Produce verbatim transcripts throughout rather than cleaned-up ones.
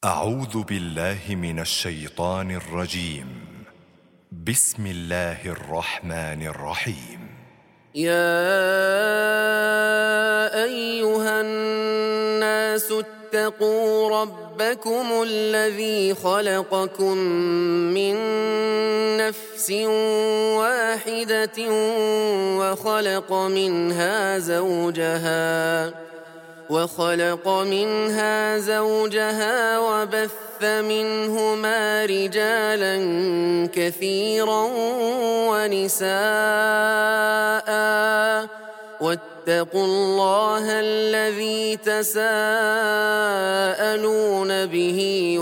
أعوذ بالله من الشيطان الرجيم. بسم الله الرحمن الرحيم. يا أيها الناس اتقوا ربكم الذي خلقكم من نفس واحدة وخلق منها زوجها وخلق منها زوجها وبث منهما رجالا كثيرا ونساء واتقوا الله الذي تساءلون به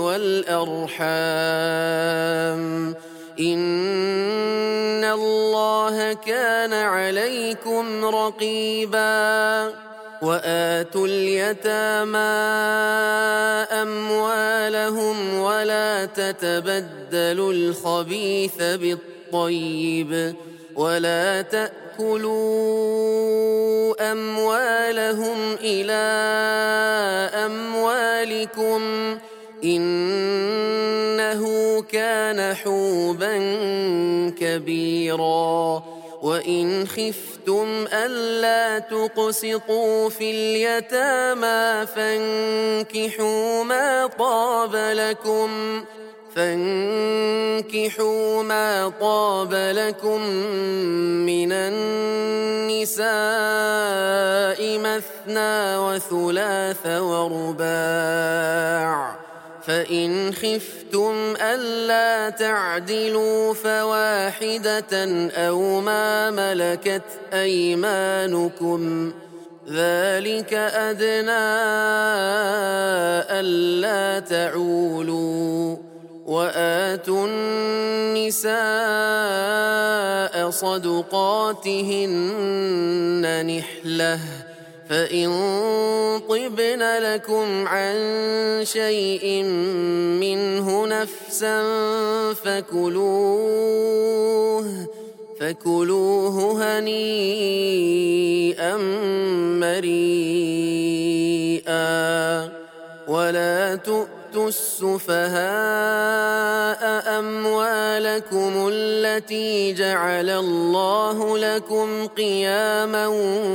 والأرحام إن الله كان عليكم رقيبا. وآتوا اليتامى أموالهم ولا تتبدلوا الخبيث بالطيب ولا تأكلوا أموالهم إلى أموالكم إنه كان حوبا كبيرا. وإن خفتم ألا تقسطوا في اليتامى فانكحوا ما طاب لكم فانكحوا ما طاب لكم من النساء مثنى وثلاث ورباع، فإن خفتم ألا تعدلوا فواحدة أو ما ملكت أيمانكم ذلك أدنى ألا تعولوا. وآتوا النساء صدقاتهن نحلة فإن طبن لكم عن شيء منه نفسا فكلوه فكلوه هنيئا مريئا. ولا تؤتوا السفهاء أموالكم التي جعل الله لكم قياما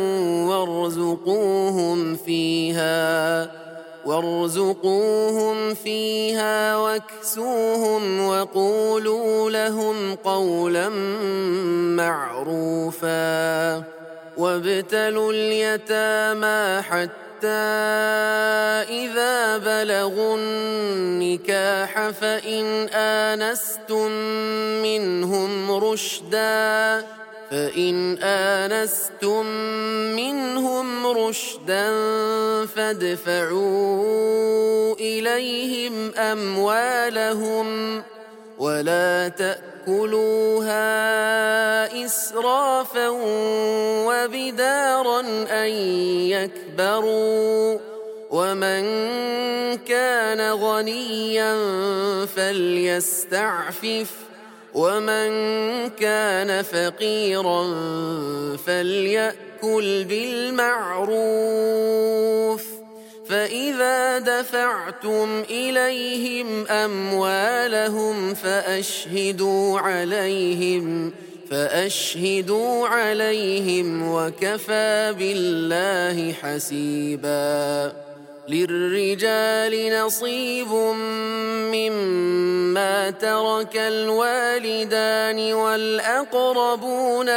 وارزقوهم فيها وارزقوهم فيها واكسوهم وقولوا لهم قولا معروفا. وابتلوا اليتامى حتى إذا بلغوا النكاح فإن آنستم منهم رشدا فإن آنستم منهم رشدا فادفعوا إليهم أموالهم ولا تأكلوها إسرافا وبدارا أن يكبروا. ومن كان غنيا فليستعفف ومن كان فقيرا فليأكل بالمعروف. فإذا دفعتم إليهم أموالهم فأشهدوا عليهم فأشهدوا عليهم وكفى بالله حسيبا. للرجال نصيب مما ترك الوالدان والأقربون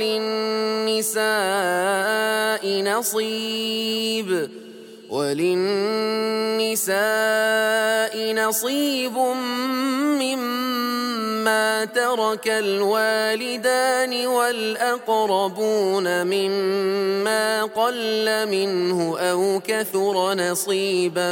وللنساء نصيب وللنساء نصيب مما ترك الوالدان والأقربون مما قل منه أو كثر نصيبا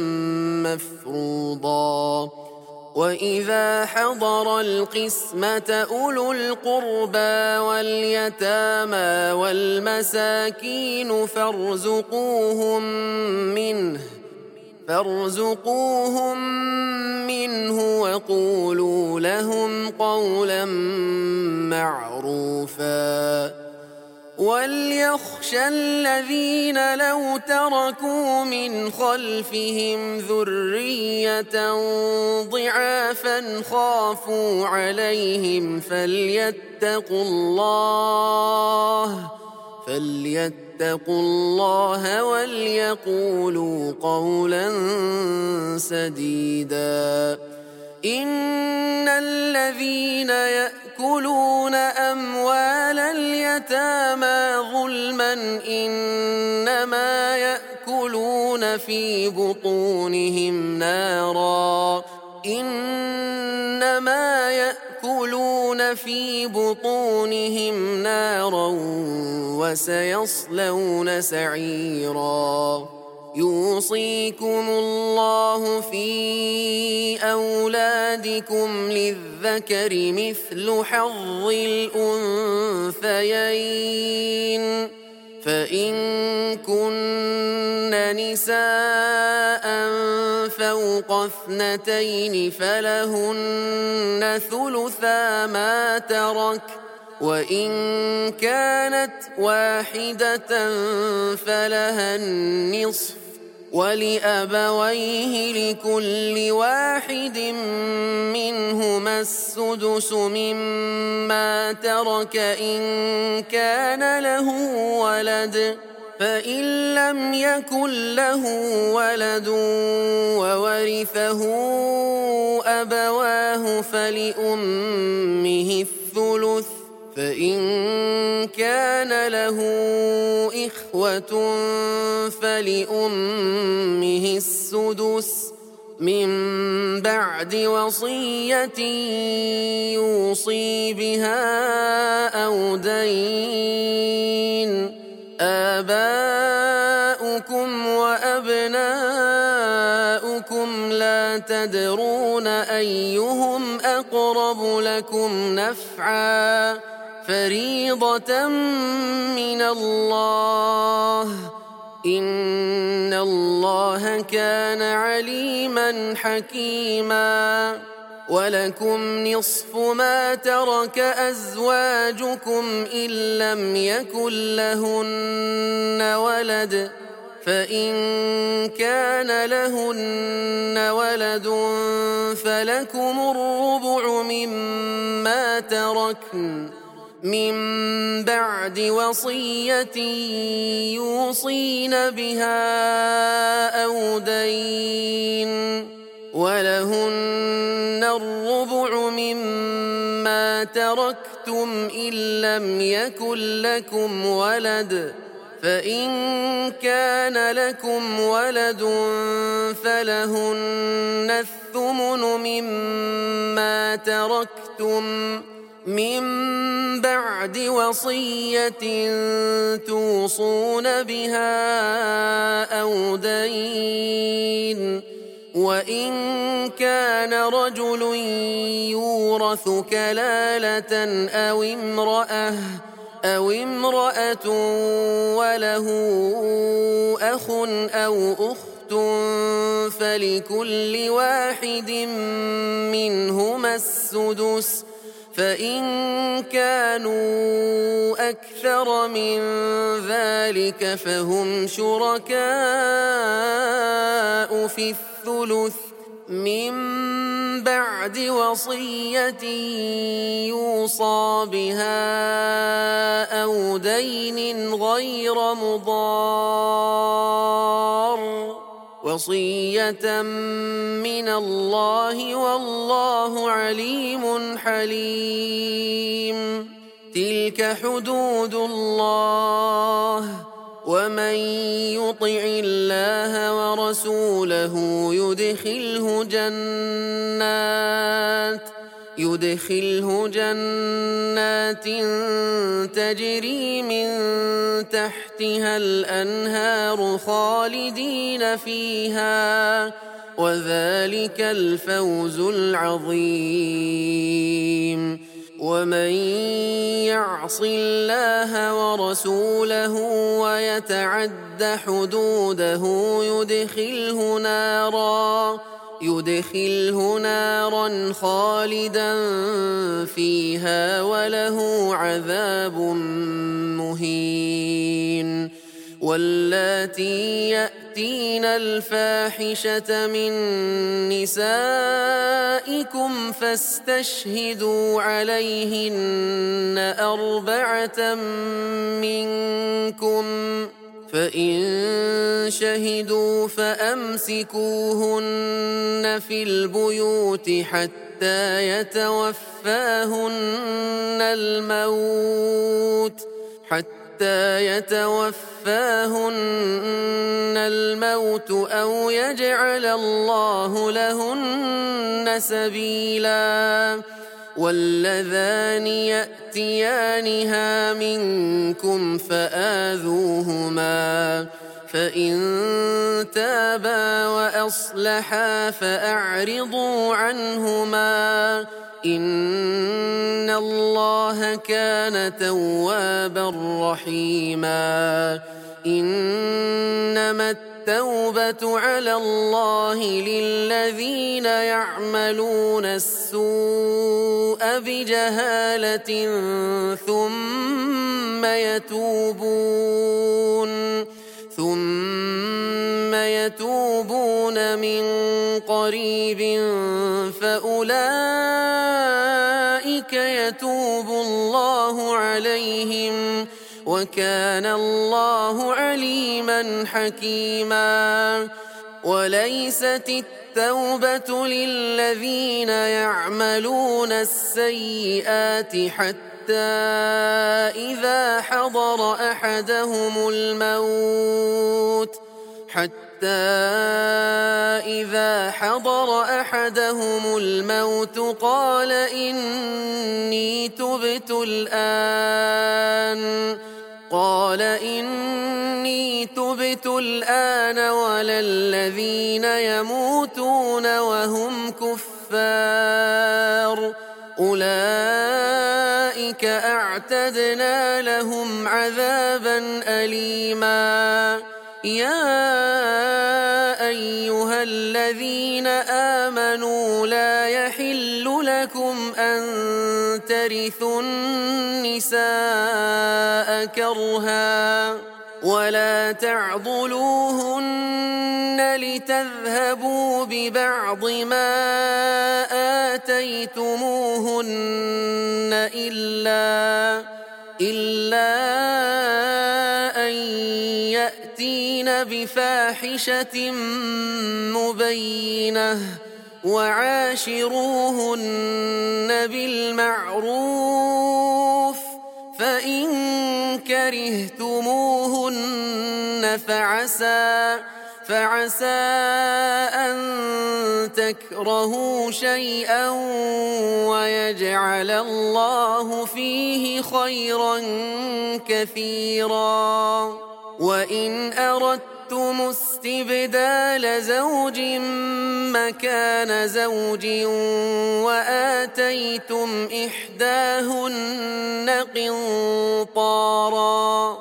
مفروضا. وإذا حضر القسمة أولو القربى واليتامى والمساكين فارزقوهم منه فارزقوهم منه وقولوا لهم قولا معروفا. وَلْيَخْشَ الَّذِينَ لَوْ تَرَكُوا مِنْ خَلْفِهِمْ ذُرِّيَّةً ضِعَافًا خَافُوا عَلَيْهِمْ فَلْيَتَّقُوا اللَّهَ فَلْيَتَّقُوا اللَّهَ وَلْيَقُولُوا قَوْلًا سَدِيدًا. إِنَّ الَّذِينَ يَأْكُلُونَ أَمْوَالَ الْيَتَامَى ظُلْمًا إِنَّمَا يَأْكُلُونَ فِي بُطُونِهِمْ نَارًا إِنَّمَا يَأْكُلُونَ فِي بُطُونِهِمْ نَارًا وَسَيَصْلَوْنَ سَعِيرًا. يُوصِيكُمُ اللَّهُ فِي أَوْلَادِكُمْ لِلذَّكَرِ مِثْلُ حَظِّ الْأُنثَيَيْنِ ۚ فَإِن كُنَّ نِسَاءً فَوْقَ اثْنَتَيْنِ فَلَهُنَّ ثُلُثَا مَا تَرَكَ، وَإِن كَانَتْ وَاحِدَةً فَلَهَا النِّصْفُ، وَلِأَبَوَيْهِ لِكُلِّ وَاحِدٍ مِّنْهُمَا السُّدُسُ مِمَّا تَرَكَ إِن كَانَ لَهُ وَلَدٌ، فَإِن لَّمْ يَكُن لَّهُ وَلَدٌ وَوَرِثَهُ أَبَوَاهُ فَلِأُمِّهِ الثُّلُثُ، فَإِن كَانَ لَهُ إِخْوَةٌ فَلِأُمِّهِ السُّدُسُ مِن بَعْدِ وَصِيَّةٍ يُوصِي بِهَا أَوْ دَيْنٍ. آبَاؤُكُمْ وَأَبْنَاؤُكُمْ لَا تَدْرُونَ أَيُّهُمْ أَقْرَبُ لَكُمْ نَفْعًا، فَرِيضَةً مِّنَ اللَّهِ ۗ إِنَّ اللَّهَ كَانَ عَلِيمًا حَكِيمًا. وَلَكُمْ نِصْفُ مَا تَرَكَ أَزْوَاجُكُمْ إِن لَّمْ يَكُن لَّهُنَّ وَلَدٌ، فَإِن كَانَ لَهُنَّ وَلَدٌ فَلَكُمُ الرُّبُعُ مِمَّا تَرَكْنَ مِن بَعْدِ وَصِيَّةٍ يُوصِينَ بِهَا أَوْ دَيْنٍ، وَلَهُنَّ الرُّبُعُ مِمَّا تَرَكْتُمْ إِن لَّمْ يَكُن لَّكُمْ وَلَدٌ، فَإِن كَانَ لَكُمْ وَلَدٌ فَلَهُنَّ الثُّمُنُ مِمَّا تَرَكْتُم مِّن بَعْدِ وَصِيَّةٍ تُوصُونَ بِهَا أَوْ دَيْنٍ. وَإِن كَانَ رَجُلٌ يُورَثُ كَلَالَةً أَوِ امْرَأَةٌ أَوِ امْرَأَةٌ وَلَهُ أَخٌ أَوْ أُخْتٌ فَلِكُلِّ واحد منهما السُّدُسُ، فَإِن كَانُوا أَكْثَرَ مِن ذَلِكَ فَهُمْ شُرَكَاءُ في الثُّلُثِ مِن بَعْدِ وَصِيَّةٍ يُوصَىٰ بِهَا أَوْ دَيْنٍ غَيْرَ مُضَارٍّ ۚ وَصِيَّةً مِّنَ اللَّهِ ۗ وَاللَّهُ عَلِيمٌ حَلِيمٌ. تِلْكَ حُدُودُ اللَّهِ ۚ وَمَن يُطِعِ اللَّهَ وَرَسُولَهُ يُدْخِلْهُ جَنَّاتٍ يُدْخِلْهُ جَنَّاتٍ تَجْرِي مِن تَحْتِهَا الْأَنْهَارُ خَالِدِينَ فِيهَا ۚ وَذَلِكَ الْفَوْزُ الْعَظِيمُ. وَمَن يَعْصِ اللَّهَ وَرَسُولَهُ وَيَتَعَدَّ حُدُودَهُ يُدْخِلْهُ نَارًا يدخله نارا خالدا فيها وله عذاب مهين. واللاتي يأتين الفاحشة من نسائكم فاستشهدوا عليهن أربعة منكم، فإن شهدوا فأمسكوهن في البيوت حتى يتوفاهن الموت حتى يتوفاهن الموت أو يجعل الله لهن سبيلا. واللذان يأتيانها منكم فآذوهما، فإن تابا وأصلحا فأعرضوا عنهما، إن الله كان توابا رحيما. إنما التوبة على الله للذين يعملون السوء بجهالة ثم يتوبون ثم يتوبون من قريب فأولئك يتوب الله عليهم، وكان الله عليما حكيما. وليست التوبة للذين يعملون السيئات حتى إذا حضر أحدهم الموت حتى إذا حضر أحدهم الموت قال إني تبت الآن قال إني تبت الآن ولا الذين يموتون وهم كفار، أولئك أعتدنا لهم عذابا أليما. يا أيها الذين آمنوا لا يحل لكم أن ترثوا النساء كرها ولا تعضلوهن لتذهبوا ببعض ما آتيتموهن إلا إلا أن يأتين بفاحشة مبينة وعاشروهن بالمعروف، فإن كرهتموهن فعسى فعسى أن تكرهوا شيئا ويجعل الله فيه خيرا كثيرا. وإن أردتم استبدال زوج مكان زوج وآتيتم إحداهن قنطارا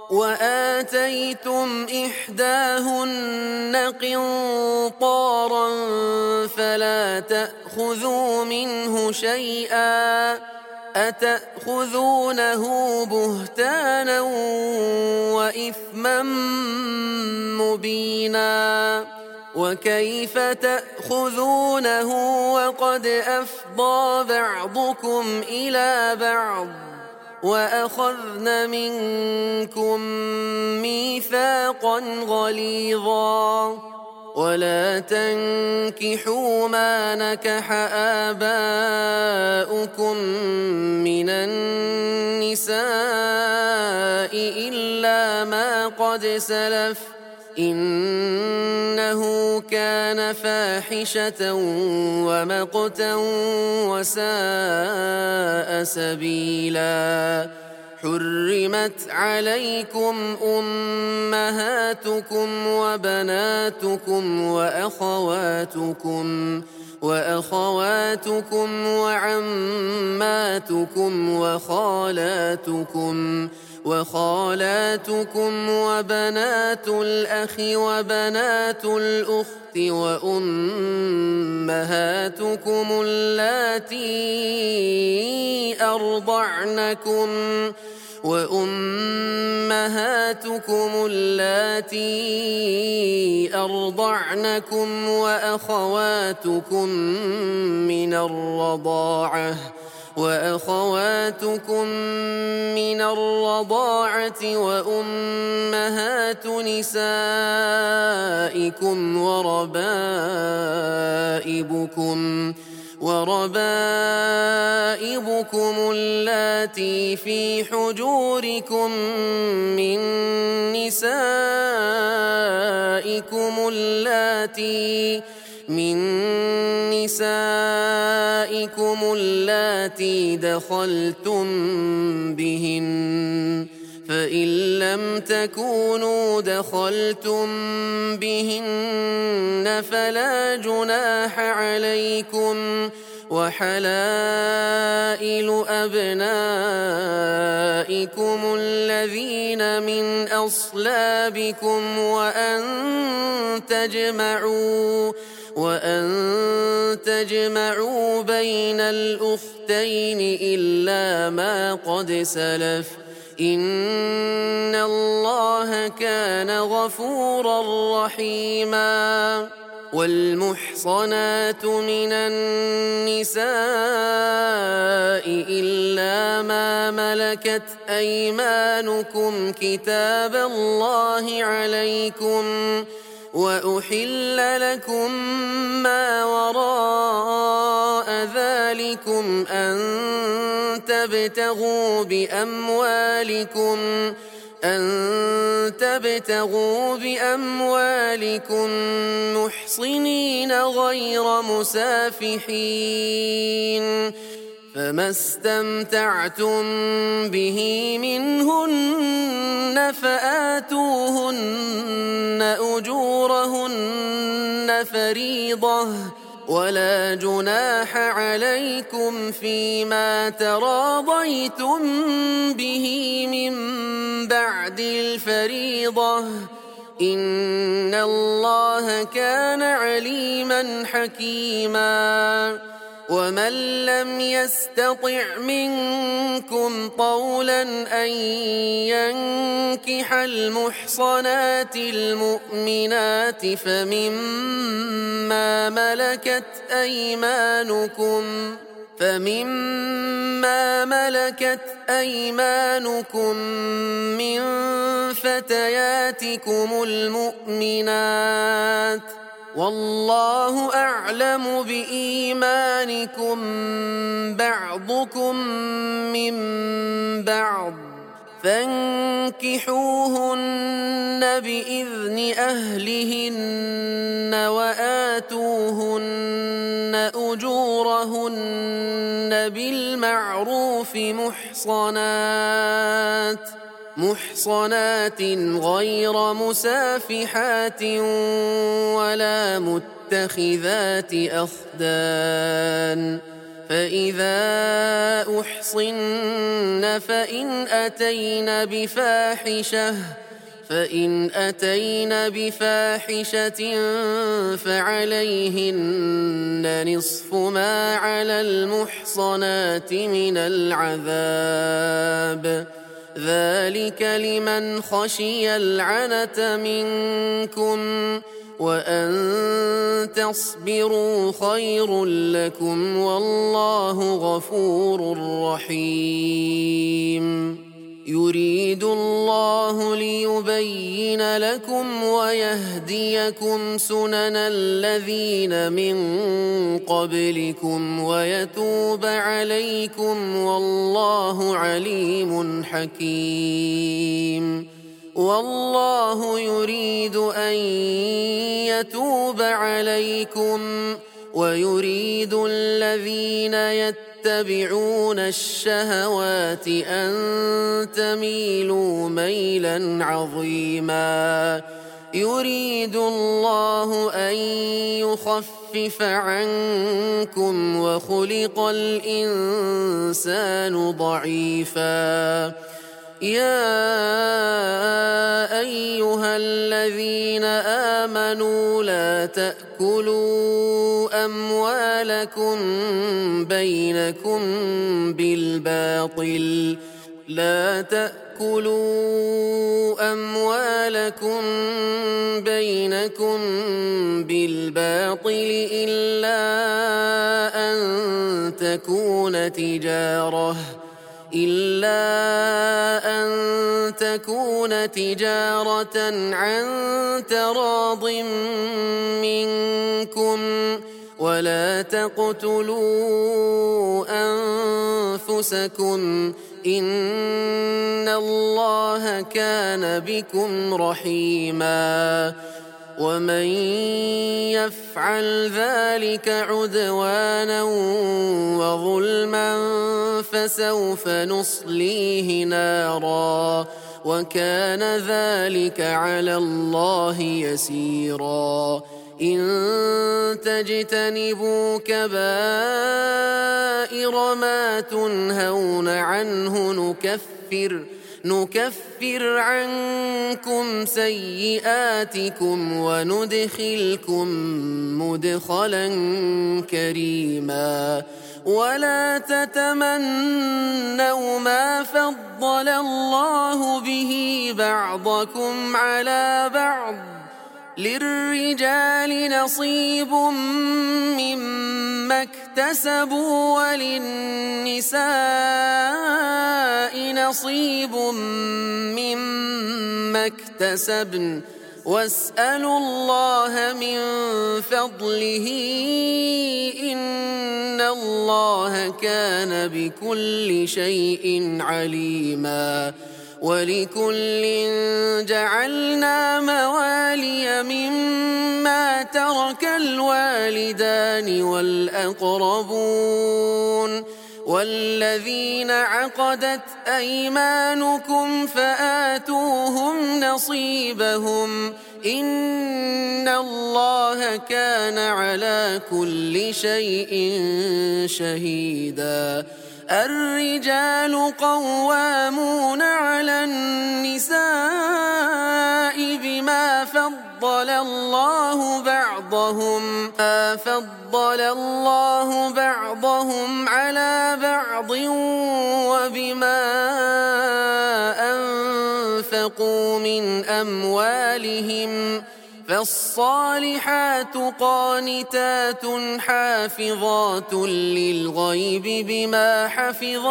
وآتيتم إحداهن قنطارا فلا تأخذوا منه شيئا، أتأخذونه بهتانا وإثما مبينا. وكيف تأخذونه وقد أفضى بعضكم إلى بعض وأخذن منكم ميثاقا غليظا. ولا تنكحوا ما نكح آباؤكم من النساء إلا ما قد سلف إنه كان فاحشة ومقتا وساء سبيلا. حرمت عليكم أمهاتكم وبناتكم وأخواتكم وأخواتكم وعماتكم وخالاتكم وخالاتكم وبنات الأخ وبنات الأخت وأمهاتكم اللاتي أرضعنكم وأمهاتكم اللاتي أرضعنكم وأخواتكم من الرضاعة وأخواتكم من الرضاعة وأمهات نسائكم وربائبكم وربائبكم اللاتي في حجوركم من نسائكم اللاتي من نسائكم اللاتي دخلتم بهن فإن لم تكونوا دخلتم بهن فلا جناح عليكم وحلائل أبنائكم الذين من أصلابكم وأن تجمعوا وأن تجمعوا بين الأختين إلا ما قد سلف إن الله كان غفورا رحيما. والمحصنات من النساء إلا ما ملكت أيمانكم كتاب الله عليكم وأحل لكم ما وراء ذلكم أن تبتغوا بأموالكم أن تبتغوا بأموالكم محصنين غير مسافحين فما استمتعتم به منهن فآتوهن أجورهن فريضة ولا جناح عليكم فيما تراضيتم به من بعد الفريضة إن الله كان عليما حكيما. ومن لم يستطع منكم طولا أن ينكح المحصنات المؤمنات فمما ملكت أيمانكم فمما ملكت أيمانكم من فتياتكم المؤمنات والله أعلم بإيمانكم بعضكم من بعض فانكحوهن بإذن أهلهن وآتوهن أجورهن بالمعروف محصنات محصنات غير مسافحات ولا متخذات أخدان فإذا أحصن فإن أتين بفاحشة فإن أتين بفاحشة فعليهن نصف ما على المحصنات من العذاب ذلك لمن خشي العنة منكم وأن تصبروا خير لكم والله غفور رحيم. يريد الله ليبين لكم ويهديكم سنن الذين من قبلكم ويتوب عليكم والله عليم حكيم. والله يريد أن يتوب عليكم ويريد الذين يتبعون الشهوات أن تميلوا ميلا عظيما. يريد الله أن يخفف عنكم وخلق الإنسان ضعيفا يا أيها الذين آمنوا لا تأكلوا أموالكم بينكم بالباطل لا تأكلوا أموالكم بينكم بالباطل إلا أن تكون تجارة إلا أن تكون تجارة عن تراض منكم ولا تقتلوا أنفسكم إن الله كان بكم رحيما ومن يفعل ذلك عدوانا وظلما فسوف نصليه نارا وكان ذلك على الله يسيرا إن تجتنبوا كبائر ما تنهون عنه نكفر نكفر عنكم سيئاتكم وندخلكم مدخلا كريما ولا تتمنوا ما فضل الله به بعضكم على بعض للرجال نصيب مما اكتسبوا وللنساء نصيب مما اكتسبن واسألوا الله من فضله إن الله كان بكل شيء عليما ولكل جعلنا موالي مما ترك الوالدان والأقربون والذين عقدت أيمانكم فآتوهم نصيبهم إن الله كان على كل شيء شهيدا الرجال قوامون على النساء بما فضل الله بعضهم ما فضل الله بعضهم على بعض وبما أنفقوا من أموالهم فالصالحات قانتات حافظات للغيب بما حفظ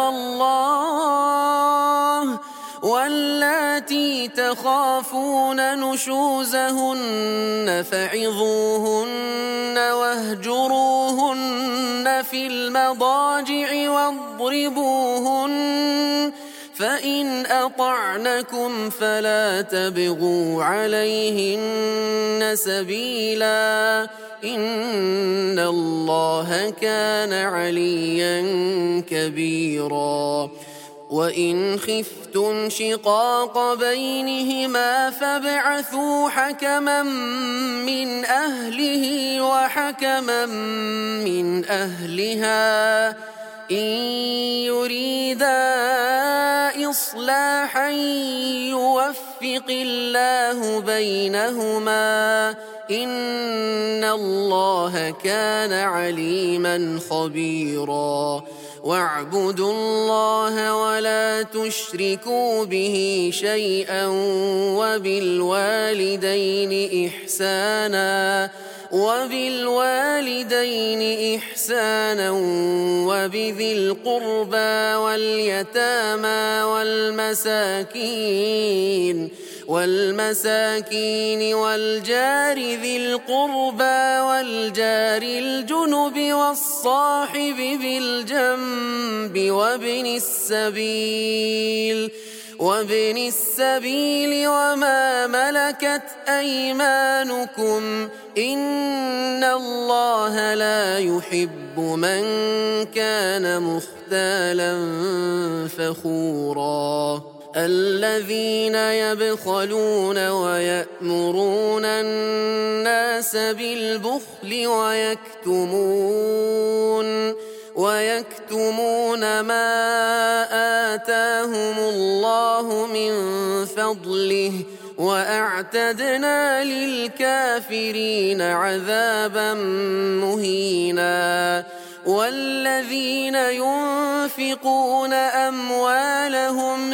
الله واللاتي تخافون نشوزهن فعظوهن واهجروهن في المضاجع واضربوهن فإن أطعنكم فلا تبغوا عليهن سبيلا إن الله كان عليا كبيرا وإن خفتم شقاق بينهما فابعثوا حكما من أهله وحكما من أهلها إن يريدا إصلاحا يوفق الله بينهما إن الله كان عليما خبيرا واعبدوا الله ولا تشركوا به شيئا وبالوالدين إحسانا وبالوالدين إحسانا وبذي القربى واليتامى والمساكين والمساكين والجار ذي القربى والجار الجنب والصاحب بالجنب وابن السبيل وابن السبيل وما ملكت أيمانكم إن الله لا يحب من كان مختالا فخورا الذين يبخلون ويأمرون الناس بالبخل ويكتمون ويكتمون ما آتاهم الله من فضله وأعتدنا للكافرين عذابا مهينا والذين ينفقون أموالهم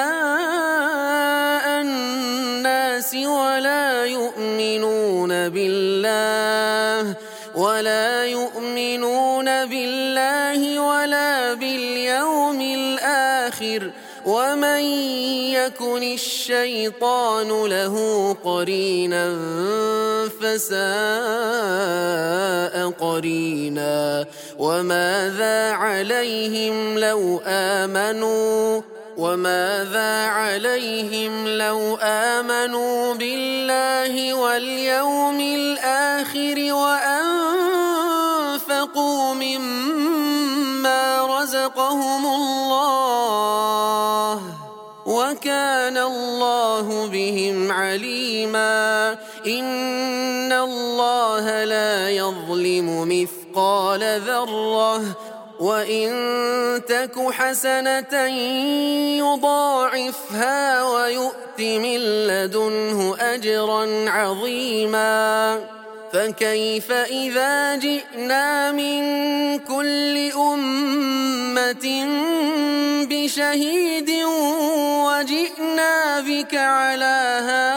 رئاء الناس ولا يؤمنون بالله ولا يؤمنون بالله ولا باليوم الآخر ومن يكن الشيطان له قرينا فساء قرينا وماذا عليهم لو آمنوا وماذا عليهم لو آمنوا بالله واليوم الآخر وأنفقوا مما رزقهم الله وكان الله بهم عليما إن الله لا يظلم مثقال ذرة وإن تك حسنة يضاعفها ويؤت من لدنه أجرا عظيما فكيف إذا جئنا من كل أمة بشهيد وجئنا بك على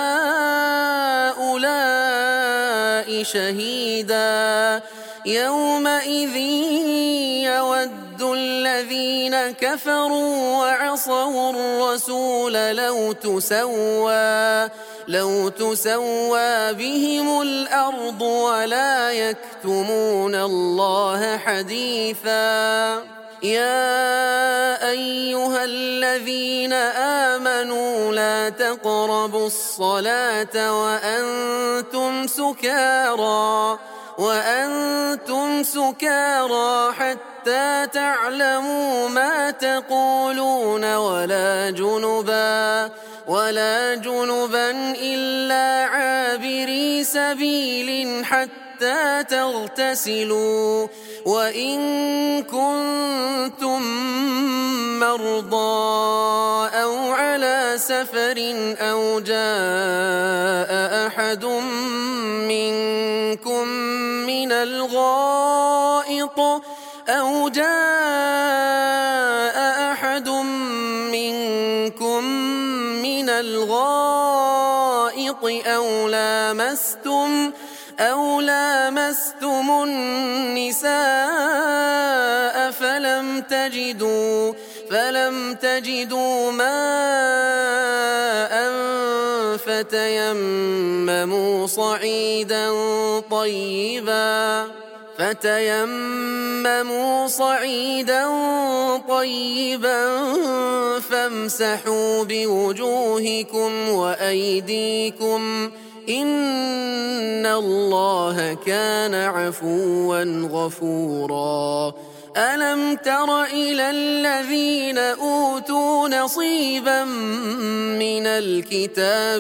هؤلاء شهيدا يومئذ يود الذين كفروا وعصوا الرسول لو تسوى لو تسوى بهم الأرض ولا يكتمون الله حديثا يا أيها الذين آمنوا لا تقربوا الصلاة وأنتم سكارى وأنتم سكارى حتى تعلموا ما تقولون ولا جنبا ولا جنبا إلا عابري سبيل حتى تغتسلوا وإن كنتم مرضى أو على سفر أو جاء أحد منكم من الغائط أو جاء أحد منكم من الغائط أو لامستم أو لامستم النساء فلم تجدوا فلم تجدوا ماء فتيمموا صعيدا طيبا فتيمموا صعيدا طيبا فامسحوا بوجوهكم وأيديكم إن الله كان عفوا غفورا ألم تر إلى الذين أوتوا نصيبا من الكتاب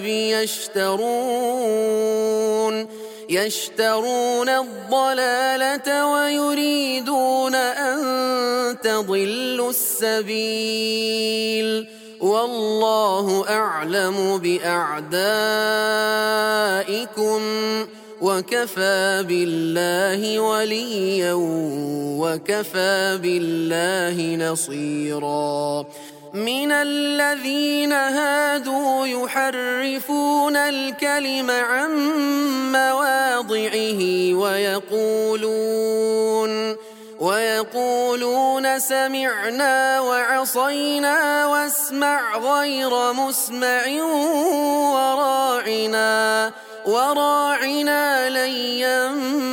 يشترون يشترون الضلالة ويريدون أن تضلوا السبيل والله أعلم بأعدائكم وكفى بالله وليا وكفى بالله نصيرا من الذين هادوا يحرفون الكلم عن مواضعه ويقولون ويقولون سمعنا وعصينا واسمع غير مسمع وراعنا وراعنا ليا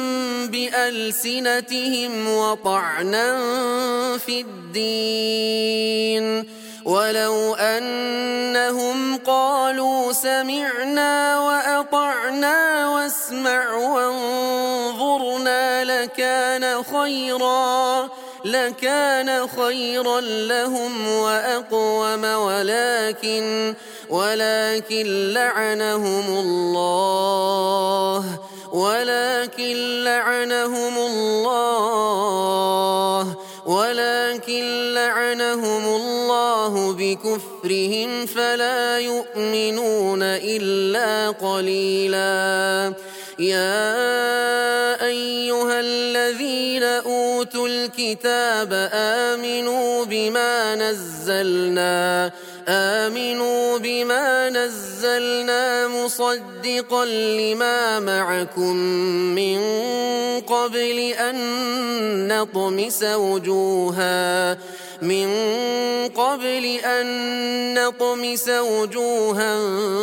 بألسنتهم وطعنا في الدين ولو أنهم قالوا سمعنا وأطعنا واسمع وانظرنا لكان خيرا لكان خيرا لهم وأقوم ولكن ولكن لعنهم الله ولكن لعنهم الله ولكن لعنهم الله بكفرهم فلا يؤمنون إلا قليلا. يا أيها الذين أوتوا الكتاب آمنوا بما نزلنا آمنوا بما نزلنا مصدقا لما معكم من قبل أن نطمس وجوها من قبل أن نطمس وجوها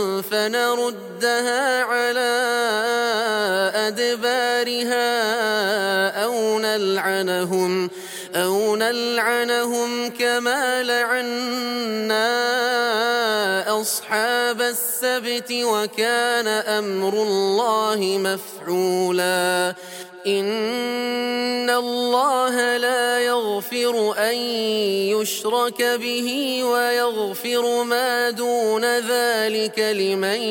فنردها على أدبارها أو نلعنهم أو نلعنهم كما لعنا أصحاب السبت وكان أمر الله مفعولا. إن الله لا يغفر أن يشرك به ويغفر ما دون ذلك لمن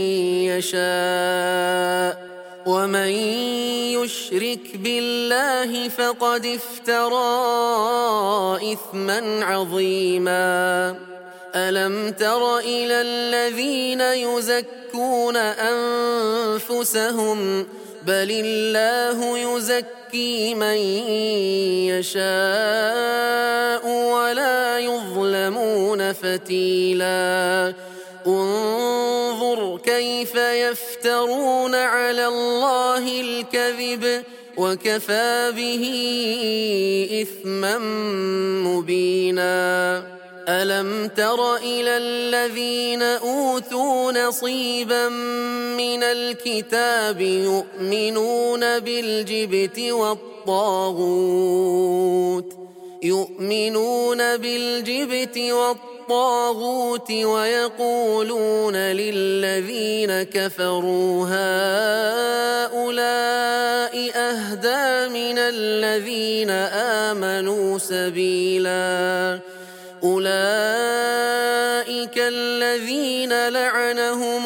يشاء ومن يشرك بالله فقد افترى إثما عظيما. ألم تر إلى الذين يزكون أنفسهم بل الله يزكي من يشاء ولا يظلمون فتيلا. انظر كيف يفترون على الله الكذب وكفى به إثما مبينا. ألم تر إلى الذين أوتوا نصيبا من الكتاب يؤمنون بالجبت والطاغوت يؤمنون بالجبت والطاغوت ويقولون للذين كفروا هؤلاء أهدى من الذين آمنوا سبيلا. أولئك الذين لعنهم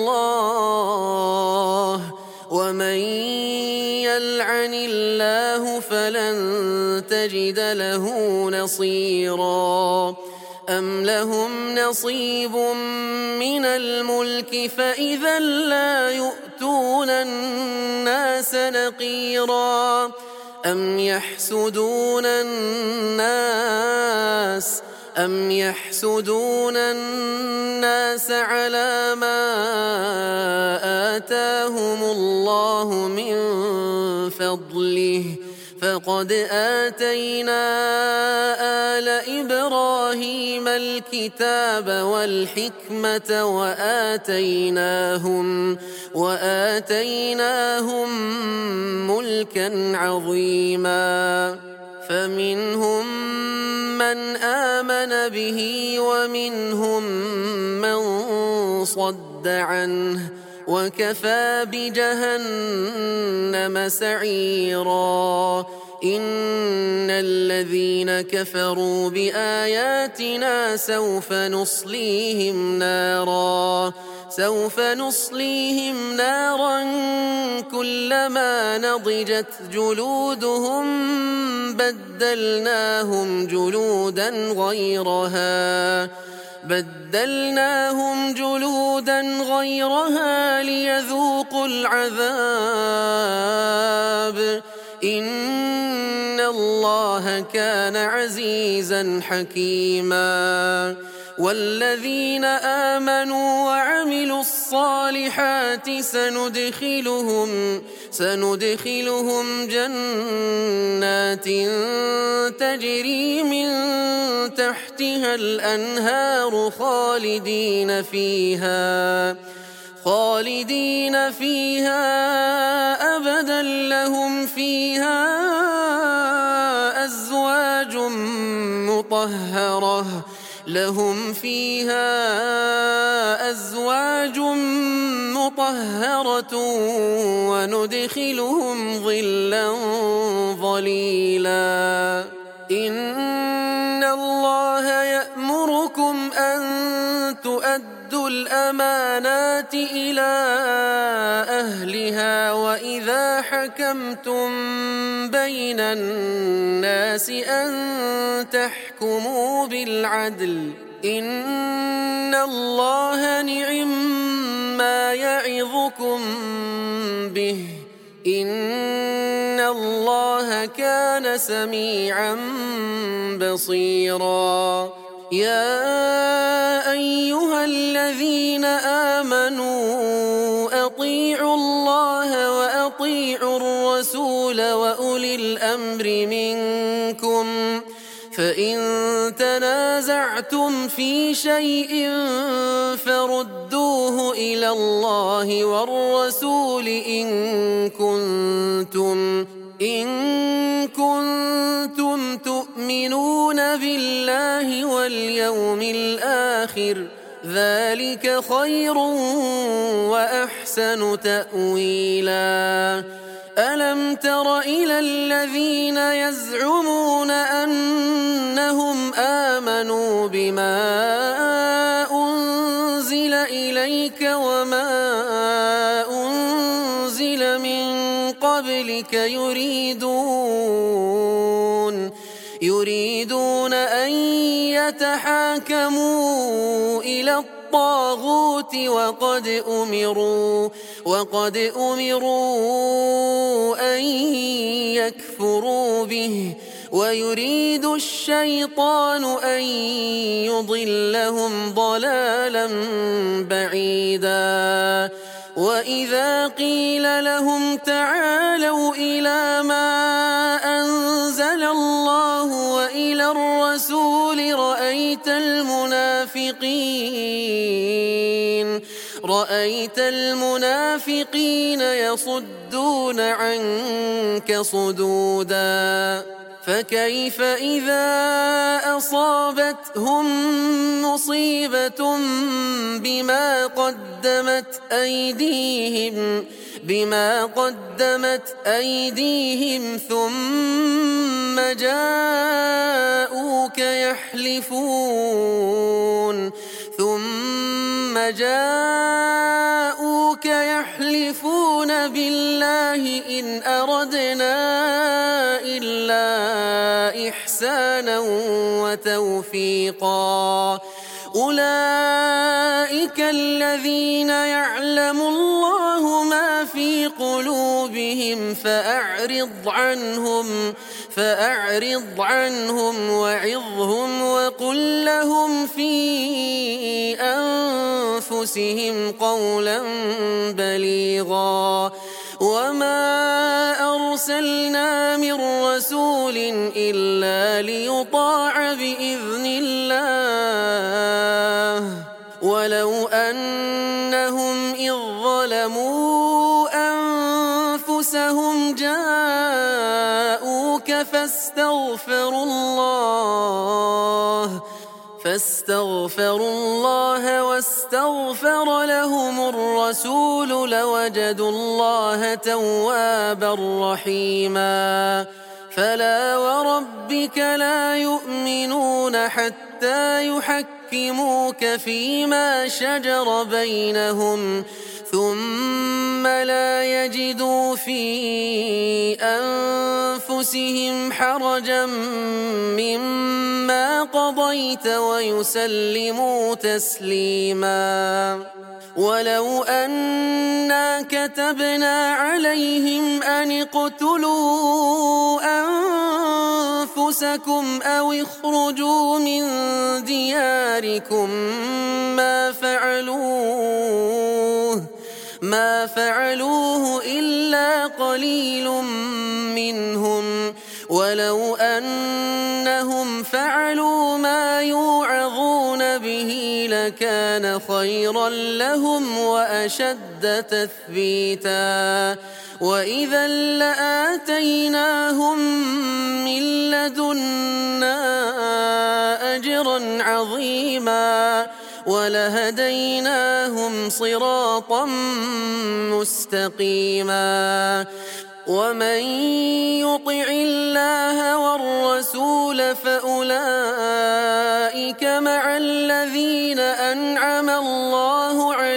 الله ومن يلعن الله فلن تجد له نصيرا. أم لهم نصيب من الملك فإذا لا يؤتون الناس نقيرا. أم يحسدون الناس أم يحسدون الناس على ما آتاهم الله من فضله فقد آتينا آل إبراهيم الكتاب والحكمة وآتيناهم وآتيناهم ملكا عظيما. فمنهم من آمن به ومنهم من صد عنه وكفى بجهنم سعيرا. إن الذين كفروا بآياتنا سوف نصليهم نارا سوف نصليهم نارا كلما نضجت جلودهم بدلناهم جلودا غيرها بدلناهم جلودا غيرها ليذوقوا العذاب. إن الله كان عزيزا حكيما. والذين آمنوا وعملوا الصالحات سندخلهم سندخلهم جنات تجري من تحتها الأنهار خالدين فيها خالدين فيها أبدا. لهم فيها أزواج مطهرة لهم فيها أزواج مطهرة وندخلهم ظلا ظليلا. إن الله يأمركم أن تؤدوا الأمانات الأمانات إلى أهلها وإذا حكمتم بين الناس أن تحكموا بالعدل إن الله نعما يعظكم به إن الله كان سميعا بصيرا. يا أيها الذين آمنوا أطيعوا الله وأطيعوا الرسول وأولي الأمر منكم فإن تنازعتم في شيء فردوه إلى الله والرسول إن كنتم إن كنتم تؤمنون بالله واليوم الآخر ذلك خير وأحسن تأويلا. ألم تر إلى الذين يزعمون أنهم آمنوا بما أنزل إليك وما أنزل من قبلك يريدون يريدون أن يتحاكموا إلى الطاغوت وقد أمروا وقد أمروا أن يكفروا به ويريد الشيطان أن يضلهم ضلالا بعيدا. وإذا قيل لهم تعالوا إلى ما أنزل الله وإلى الرسول رأيت المنافقين رأيت المنافقين يصدون عنك صدودا. فكيف إذا أصابتهم مصيبة بما قدمت أيديهم بما قدمت أيديهم ثم جاءوك يحلفون ثم جاءوك يحلفون بالله إن أردنا إلا إحسانا وتوفيقا. أولئك الذين يعلم الله ما في قلوبهم فأعرض عنهم فأعرض عنهم وعظهم وقل لهم في أنفسهم قولا بليغا. وما أرسلنا من رسول إلا ليطاع بإذن الله ولو أنهم إذ ظلموا أنفسهم جاءوك فاستغفروا الله فاستغفروا الله واستغفر لهم الرسول لوجدوا الله توابا رحيما. فلا وربك لا يؤمنون حتى يحكموك فيما شجر بينهم ثم لا يجدوا في أنفسهم حرجا مما قضيت ويسلموا تسليما. ولو أنا كتبنا عليهم أن اقتلوا أنفسكم أو اخرجوا من دياركم ما فعلوه ما فعلوه إلا قليل منهم ولو أنهم فعلوا ما يوعظون به لكان خيرا لهم وأشد تثبيتا. وإذا لآتيناهم من لدنا أجرا عظيما ولهديناهم صراطا مستقيما. ومن يطع الله والرسول فأولئك مع الذين أنعم الله عليهم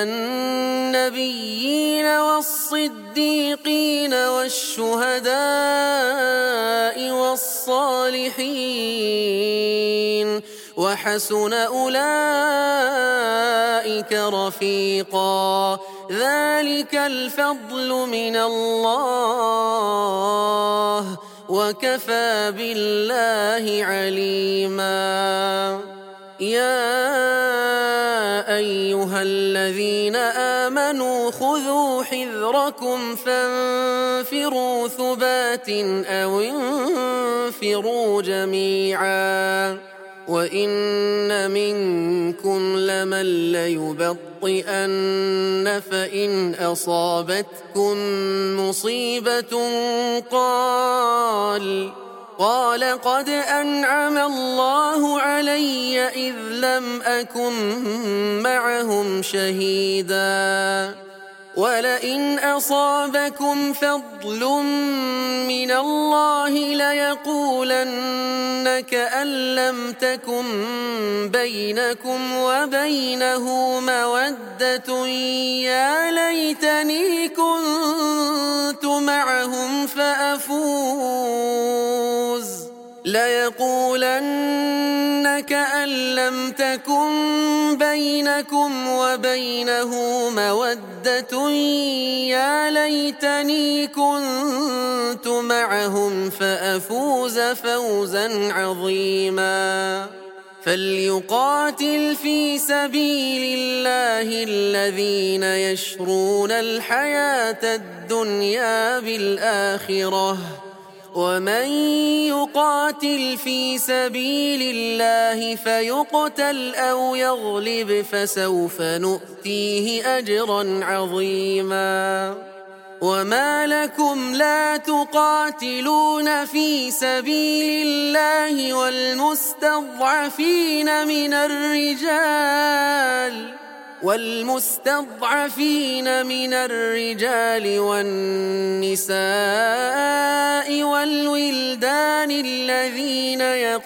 النبيين والصديقين والشهداء والصالحين وحسن أولئك رفيقا ذلك الفضل من الله وكفى بالله عليما يا أيها الذين آمنوا خذوا حذركم فانفروا ثبات أو انفروا جميعا وإن منكم لمن ليبطئن فإن أصابتكم مصيبة قال قال قد أنعم الله علي إذ لم أكن معهم شهيدا ولئن أصابكم فضل من الله ليقولن كأن لم تكن بينكم وبينه مودة يا ليتني كنت معهم فأفوز ليقولن كأن لم تكن بينكم وبينه مودة يا ليتني كنت معهم فأفوز فوزا عظيما فليقاتل في سبيل الله الذين يشرون الحياة الدنيا بالآخرة ومن يقاتل في سبيل الله فيقتل أو يغلب فسوف نؤتيه أجرا عظيما وما لكم لا تقاتلون في سبيل الله والمستضعفين من الرجال والمستضعفين من الرجال والنساء والولدان الذين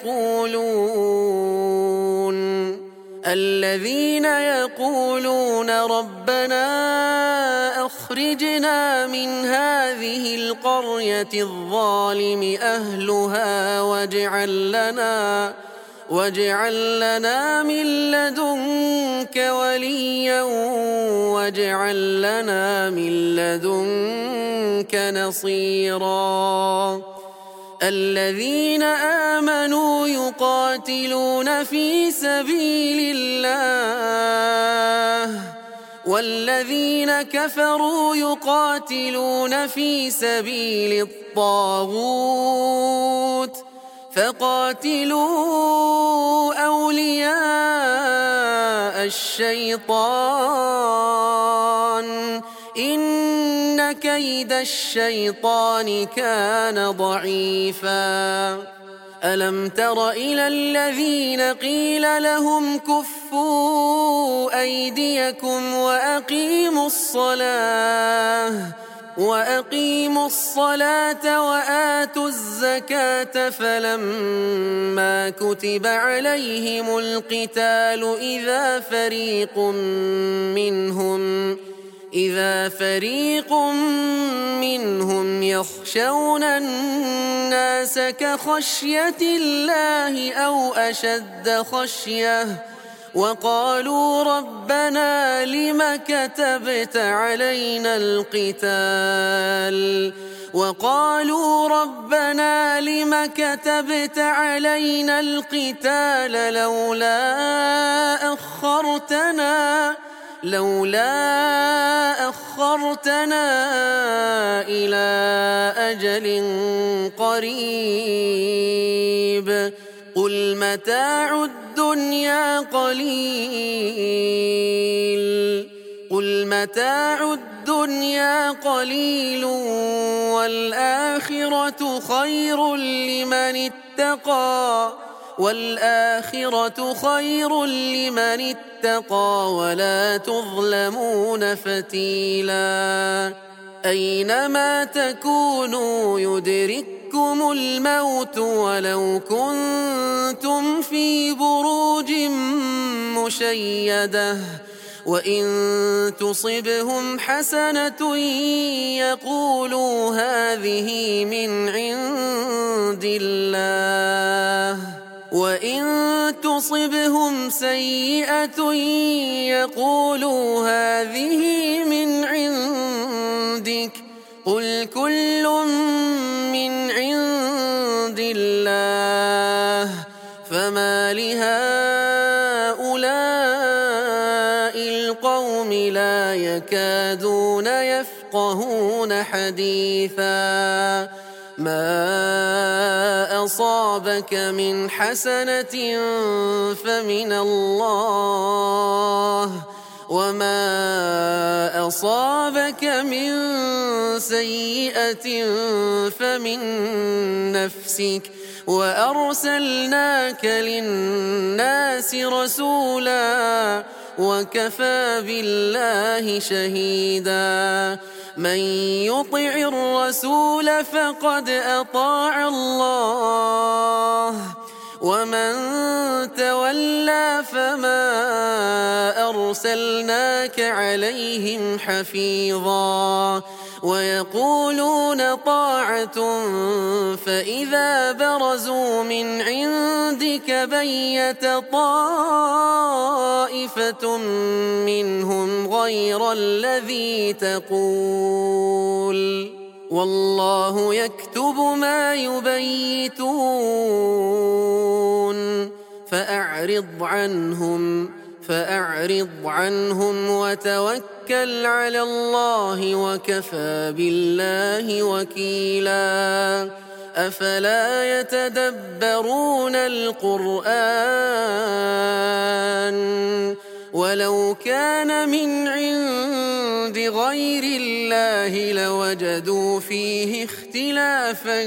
يقولون الذين يقولون ربنا أخرجنا من هذه القرية الظالم أهلها واجعل لنا واجعل لنا من لدنك وليا واجعل لنا من لدنك نصيرا الذين آمنوا يقاتلون في سبيل الله والذين كفروا يقاتلون في سبيل الطاغوت فقاتلوا أولياء الشيطان إن كيد الشيطان كان ضعيفا ألم تر إلى الذين قيل لهم كفوا أيديكم وأقيموا الصلاة وأقيموا الصلاة وآتوا الزكاة فلما كتب عليهم القتال إذا فريق منهم إذا فريق منهم يخشون الناس كخشية الله أو أشد خشية وقالوا ربنا لم كتبت علينا القتال وقالوا ربنا لم كتبت علينا القتال لولا أخرتنا لولا أخرتنا إلى أجل قريب قل متاع الدنيا قليل قل متاع الدنيا قليل والآخرة خير لمن اتقى والآخرة خير لمن اتقى ولا تظلمون فتيلا أينما تكونوا يدرككم الموت ولو كنتم في بروج مشيدة وإن تصبهم حسنة يقولوا هذه من عند الله، وإن تصبهم سيئة يقولوا هذه من عندك، قل كل من عند الله، فما لهؤلاء القوم لا يكادون يفقهون حديثا. ما أصابك من حسنة فمن الله، وما أصابك من سيئة فمن نفسك، وأرسلناك للناس رسولا وكفى بالله شهيدا. من يطع الرسول فقد أطاع الله، ومن تولى فما أرسلناك عليهم حفيظا. ويقولون طاعة فإذا برزوا من عندك بيت طائفة منهم غير الذي تقول، والله يكتب ما يبيتون. فأعرض عنهم فأعرض عنهم وتوكل على الله وكفى بالله وكيلا. أفلا يتدبرون القرآن ولو كان من عند غير الله لوجدوا فيه اختلافا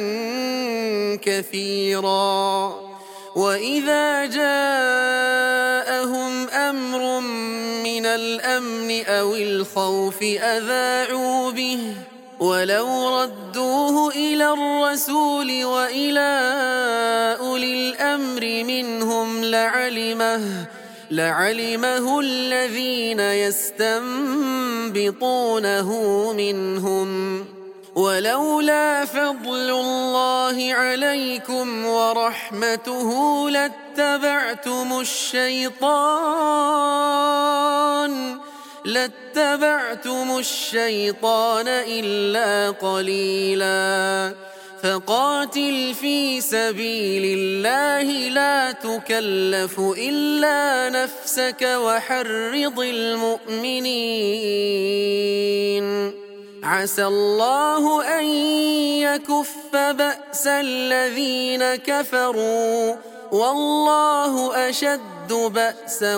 كثيرا. وإذا جاءهم أمر من الأمن أو الخوف أذاعوا به، ولو ردوه إلى الرسول وإلى أولي الأمر منهم لعلمه لعلمه الذين يستنبطونه منهم. ولولا فضل الله عليكم ورحمته لاتبعتم الشيطان لاتبعتم الشيطان إلا قليلا. فقاتل في سبيل الله لا تكلف إلا نفسك وحرض المؤمنين. عسى الله أن يكف بأس الذين كفروا والله أشد بأسا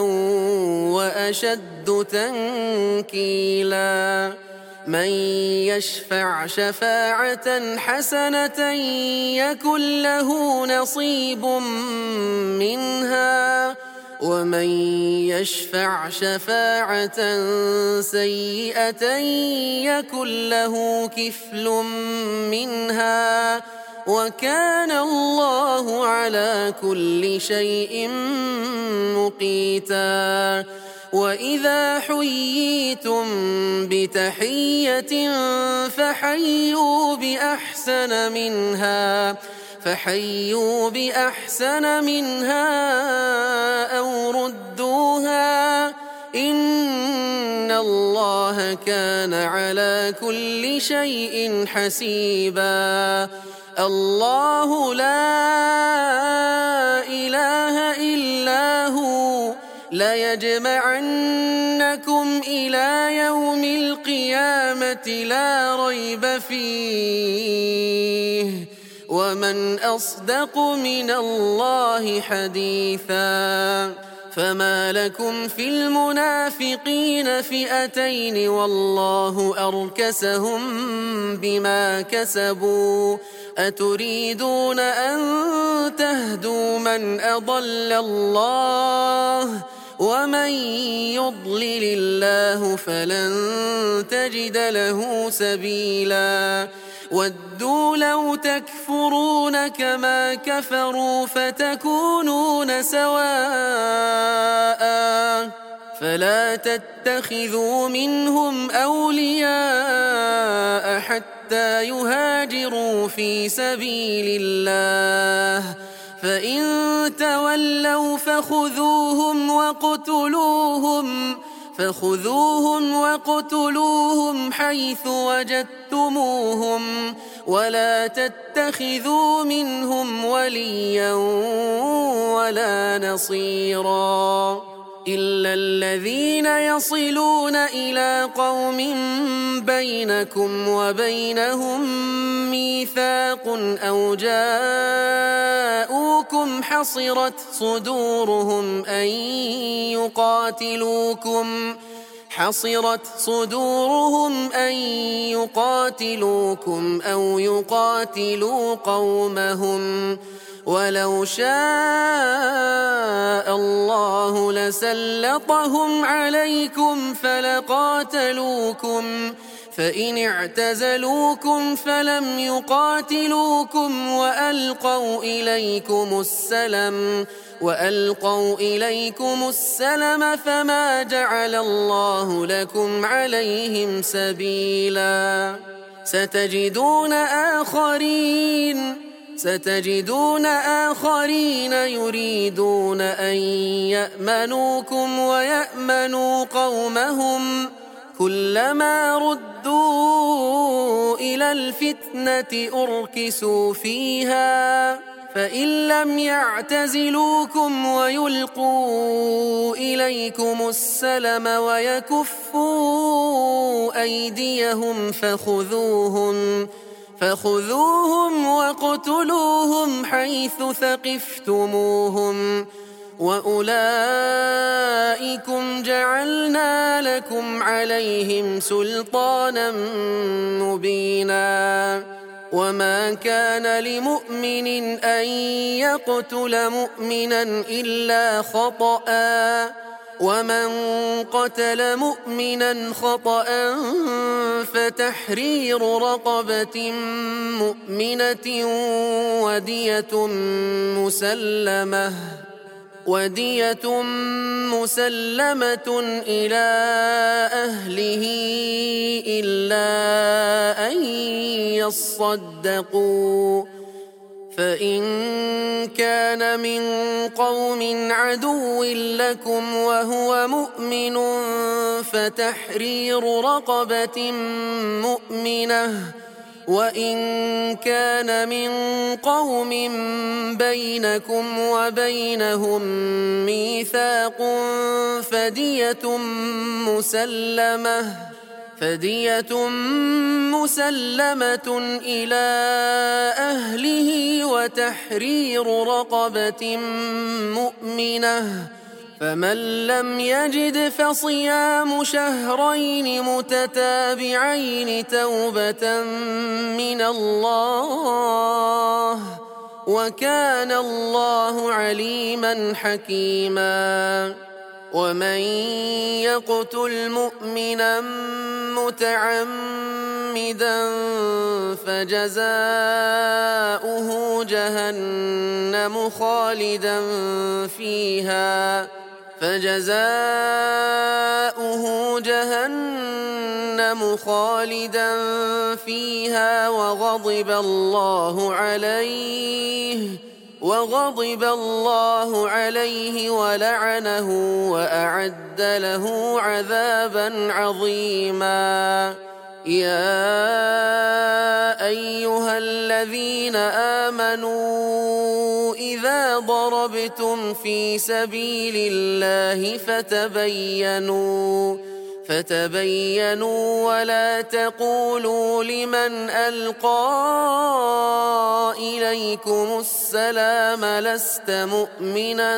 وأشد تنكيلا. من يشفع شفاعة حسنة يكن له نصيب منها، ومن يشفع شفاعة سيئة يكن له كفل منها، وكان الله على كل شيء مقيتا. وإذا حييتم بتحية فحيوا بأحسن منها فحيوا بأحسن منها أو ردوها، إن الله كان على كل شيء حسيبا. الله لا إله إلا هو ليجمعنكم إلى يوم القيامة لا ريب فيه، ومن أصدق من الله حديثا. فما لكم في المنافقين فئتين والله أركسهم بما كسبوا، أتريدون أن تهدوا من أضل الله، ومن يضلل الله فلن تجد له سبيلا. ودوا لو تكفرون كما كفروا فتكونون سواء فلا تتخذوا منهم أولياء حتى يهاجروا في سبيل الله فإن تولوا فخذوهم وقتلوهم فخذوهم وقتلوهم حيث وجدتموهم ولا تتخذوا منهم وليا ولا نصيرا إلا الذين يصلون إلى قوم بينكم وبينهم ميثاق أو جاءوكم حصرت صدورهم أن يقاتلوكم حصرت صدورهم أن يقاتلوكم أو يقاتلوا قومهم ولو شاء الله لسلطهم عليكم فلقاتلوكم فإن اعتزلوكم فلم يقاتلوكم وألقوا إليكم السلم وألقوا إليكم السلم فما جعل الله لكم عليهم سبيلا ستجدون آخرين ستجدون آخرين يريدون أن يأمنوكم ويأمنوا قومهم كلما ردوا إلى الفتنة أركسوا فيها فإن لم يعتزلوكم ويلقوا إليكم السلم ويكفوا أيديهم فخذوهم فخذوهم وقتلوهم حيث ثقفتموهم وأولئكم جعلنا لكم عليهم سلطانا مبينا وما كان لمؤمن أن يقتل مؤمنا إلا خطأ ومن قتل مؤمنا خطأ فتحرير رقبة مؤمنة ودية مسلمة ودية مسلمة إلى أهله إلا أن يصدقوا فإن كان من قوم عدو لكم وهو مؤمن فتحرير رقبة مؤمنة وإن كان من قوم بينكم وبينهم ميثاق فدية مسلمة فدية مسلمة إلى أهله وتحرير رقبة مؤمنة فمن لم يجد فصيام شهرين متتابعين توبة من الله وكان الله عليما حكيما ومن يقتل مؤمنا متعمدا فجزاؤه جهنم خالدا فيها فجزاؤه جهنم خالدا فيها وغضب الله عليه وغضب الله عليه ولعنه وأعد له عذابا عظيما يا أيها الذين آمنوا إذا ضربتم في سبيل الله فتبينوا فتبينوا ولا تقولوا لمن ألقى إليكم السلام لست مؤمنا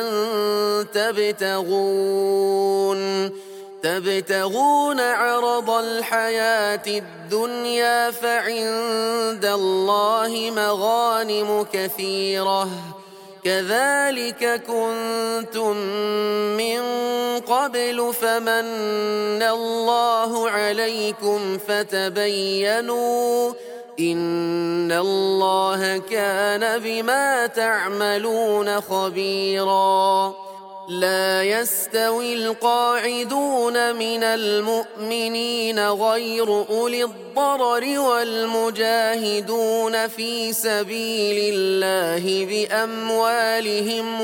تبتغون تبتغون عرض الحياة الدنيا فعند الله مغانم كثيرة كذلك كنتم من قبل فمن الله عليكم فتبينوا إن الله كان بما تعملون خبيرا لا يستوي القاعدون من المؤمنين غير أولي الضرر والمجاهدون في سبيل الله بأموالهم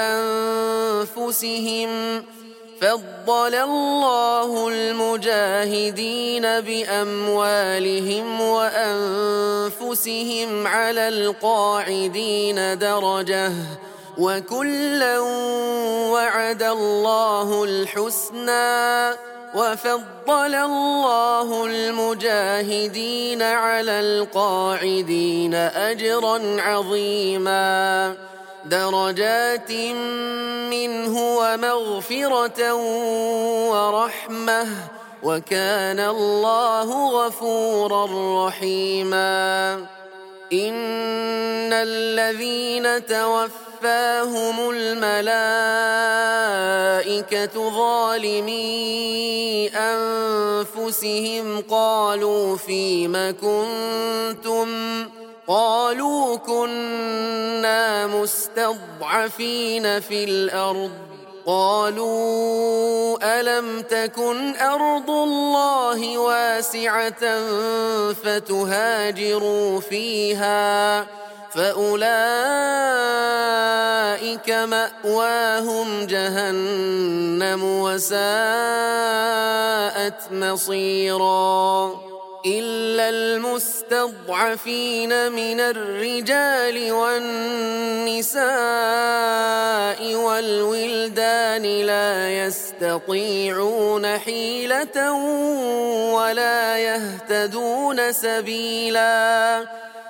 وأنفسهم. فضل الله المجاهدين بأموالهم وأنفسهم على القاعدين درجة، وكلا وعد الله الحسنى. وفضل الله المجاهدين على القاعدين أجرا عظيما، درجات منه ومغفرة ورحمة، وكان الله غفورا رحيما. إن الذين توفاهم الملائكة ظالمي أنفسهم قالوا فيم كنتم قالوا كنا مستضعفين في الأرض قالوا ألم تكن أرض الله واسعة فتهاجروا فيها فأولئك مأواهم جهنم وساءت مصيرا. إلا المستضعفين من الرجال والنساء والولدان لا يستطيعون حيلة ولا يهتدون سبيلا،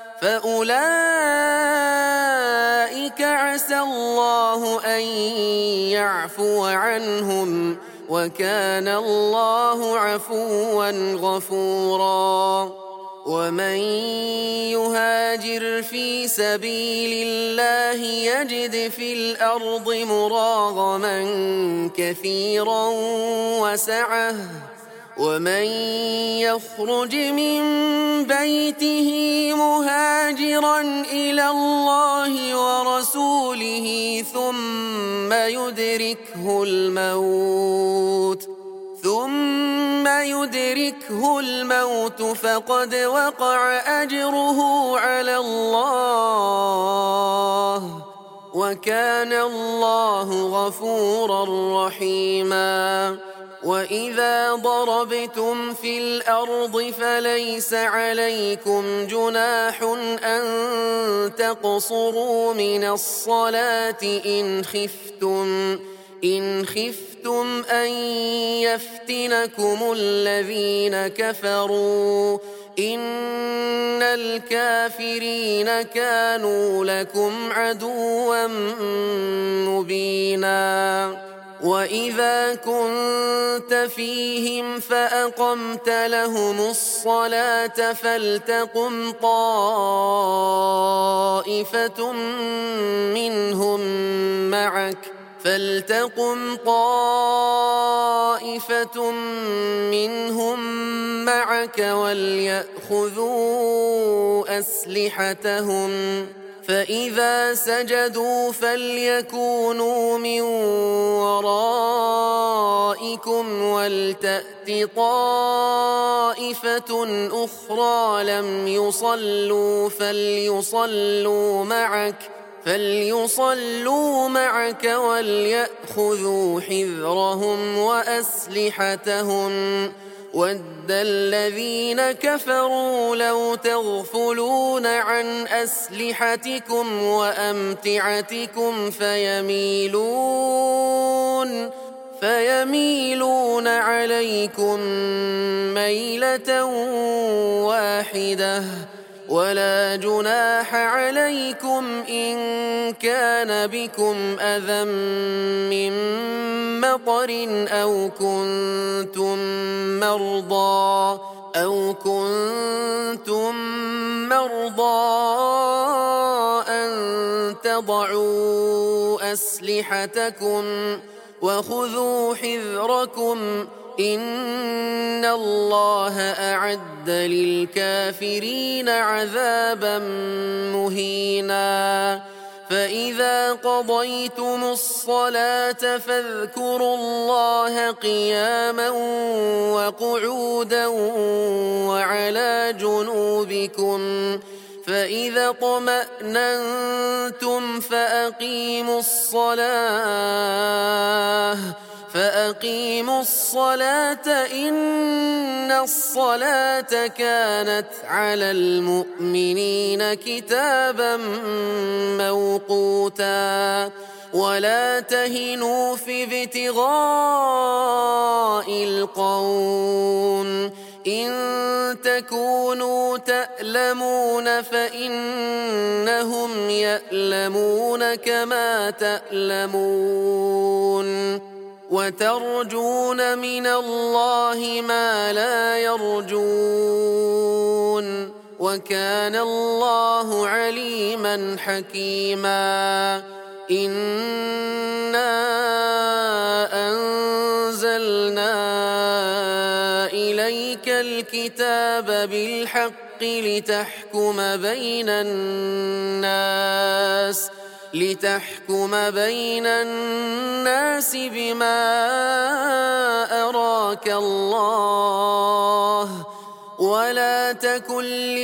فأولئك عسى الله أن يعفو عنهم، وكان الله عفوا غفورا. ومن يهاجر في سبيل الله يجد في الأرض مراغما كثيرا وسعة، ومن يخرج من بيته مهاجرا إلى الله ورسوله ثم يدركه الموت ثم يدركه الموت فقد وقع أجره على الله، وكان الله غفورا رحيما. وإذا ضربتم في الأرض فليس عليكم جناح أن تقصروا من الصلاة إن خفتم إن خفتم أن يفتنكم الذين كفروا، إن الكافرين كانوا لكم عدوا مبينا. وإذا كنت فيهم فأقمت لهم الصلاة فلتقم طائفة منهم معك فلتقم طائفة منهم معك وليأخذوا أسلحتهم، فإذا سجدوا فليكونوا من ورائكم ولتأت طائفة أخرى لم يصلوا فليصلوا معك فليصلوا معك وليأخذوا حذرهم وأسلحتهم. ود الذين كفروا لو تغفلون عن أسلحتكم وأمتعتكم فيميلون فيميلون عليكم ميلة واحدة، ولا جناح عليكم إن كان بكم أذى من مطر أو كنتم مرضى أو كنتم مرضى أن تضعوا أسلحتكم وخذوا حذركم إن الله أعد للكافرين عذابا مهينا. فإذا قضيتم الصلاة فاذكروا الله قياما وقعودا وعلى جنوبكم فإذا اطمأننتم فأقيموا الصلاة فأقيموا الصلاة إن الصلاة كانت على المؤمنين كتابا موقوتا ولا تهنوا في ابتغاء القوم إن تكونوا تألمون فإنهم يألمون كما تألمون وترجون من الله ما لا يرجون وكان الله عليما حكيما إنا أنزلنا إليك الكتاب بالحق لتحكم بين الناس لتحكم بين الناس بما أراك الله ولا تكن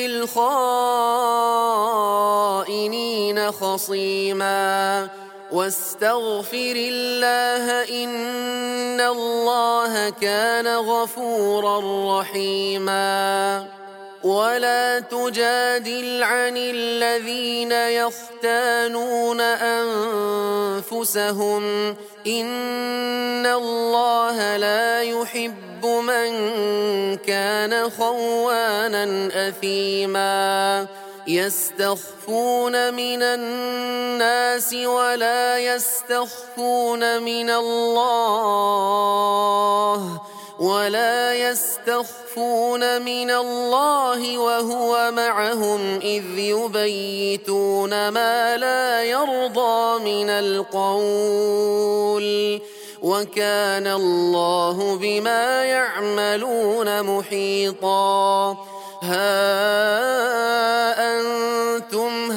للخائنين خصيما واستغفر الله إن الله كان غفورا رحيما ولا تجادل عن الذين يختانون أنفسهم إن الله لا يحب من كان خوانا أثيما يستخفون من الناس ولا يستخفون من الله ولا يستخفون من الله وهو معهم إذ يبيتون ما لا يرضى من القول وكان الله بما يعملون محيطا ها أنتم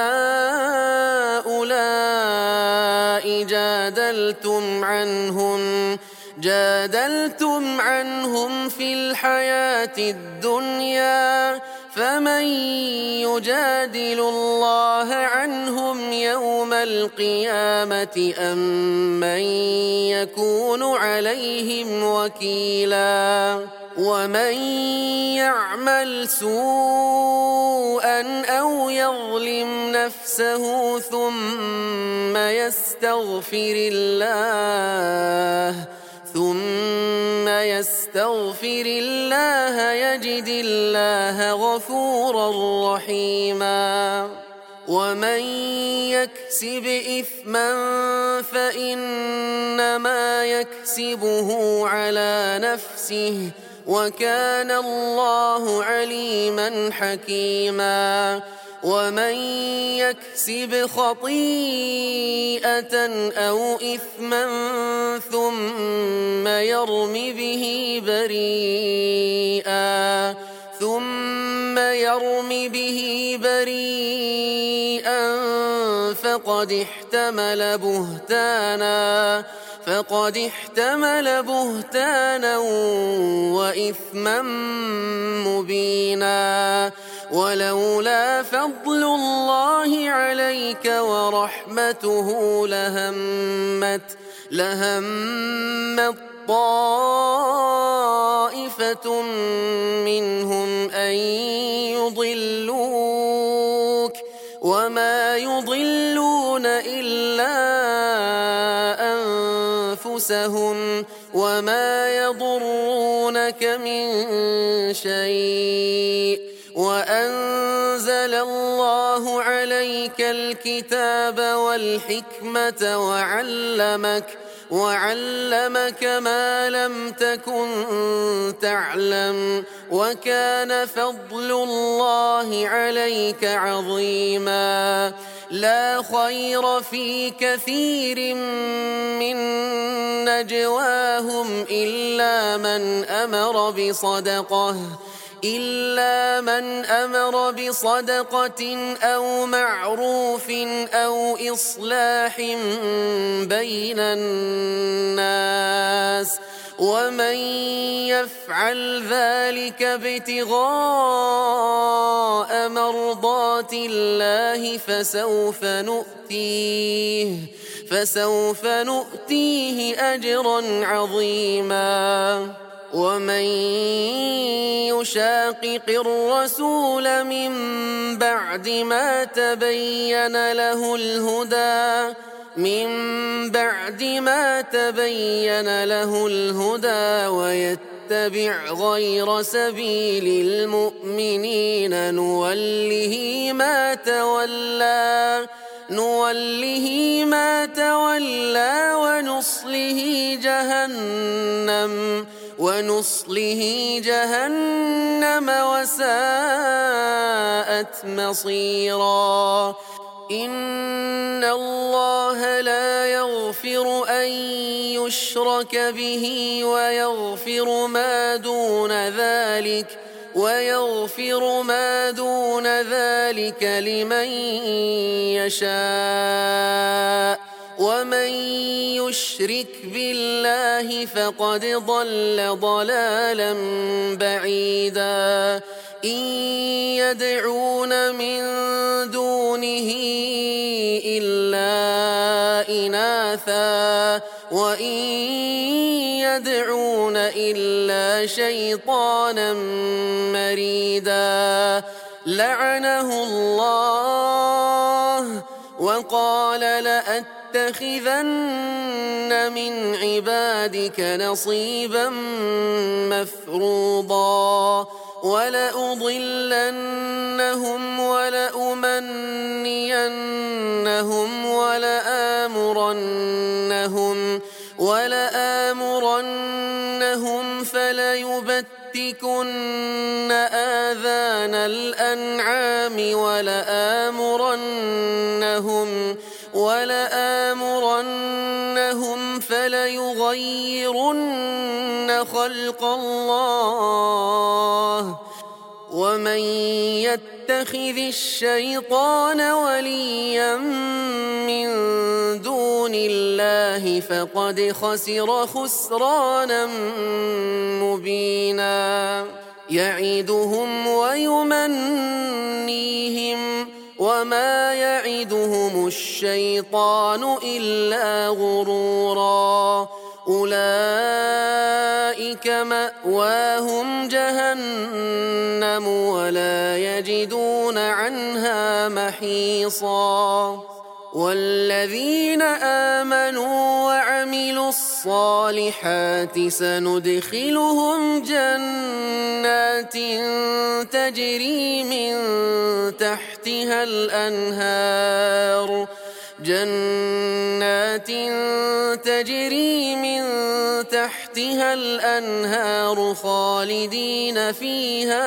هؤلاء جادلتم عنهم جادلتم عنهم في الحياة الدنيا فمن يجادل الله عنهم يوم القيامة أم من يكون عليهم وكيلا ومن يعمل سوءا أو يظلم نفسه ثم يستغفر الله ثم يستغفر الله يجد الله غفورا رحيما ومن يكسب إثما فإنما يكسبه على نفسه وكان الله عليما حكيما ومن يكسب خطيئة أو إثما ثم يرم به بريئا ثم يرم به بريئا فقد احتمل بهتانا فقد احتمل بهتانا وإثما مبينا ولولا فضل الله عليك ورحمته لهمت لهمت طائفة منهم أن يضلوك وما يضلون إلا أنفسهم وما يضرونك من شيء وأنزل الله عليك الكتاب والحكمة وعلمك وعلمك ما لم تكن تعلم وكان فضل الله عليك عظيما لا خير في كثير من نجواهم إلا من أمر بصدقة إلا من أمر بصدقة أو معروف أو إصلاح بين الناس ومن يفعل ذلك ابتغاء مرضات الله فسوف نؤتيه فسوف نؤتيه أجرا عظيما ومن يشاقق الرسول من بعد ما تبين له الهدى من بعد ما تبين له الهدى ويتبع غير سبيل المؤمنين نوله ما تولى نوله ما تولى ونصله جهنم ونصله جهنم وساءت مصيرا إن الله لا يغفر أن يشرك به ويغفر ما دون ذلك ويغفر ما دون ذلك لمن يشاء ومن يشرك بالله فقد ضل ضلالا بعيدا إن يدعون من دونه إلا إناثا وإن يدعون إلا شيطانا مريدا لعنه الله وقال لأتخذن من عبادك نصيبا مفروضا ولأضلنهم ولأمنينهم ولآمرنهم ولآمرنهم فليبتكن آذان الأنعام ولآمرنهم ولآمرنهم فليغيرن خلق الله ومن يتخذ الشيطان وليا من دون الله فقد خسر خسرانا مبينا يعدهم ويمنيهم وما يعدهم الشيطان إلا غرورا أولئك مأواهم جهنم ولا يجدون عنها محيصا والذين آمنوا وعملوا الصالحات سندخلهم جنات تجري من تحتها الأنهار جنات تجري من تحتها الأنهار خالدين فيها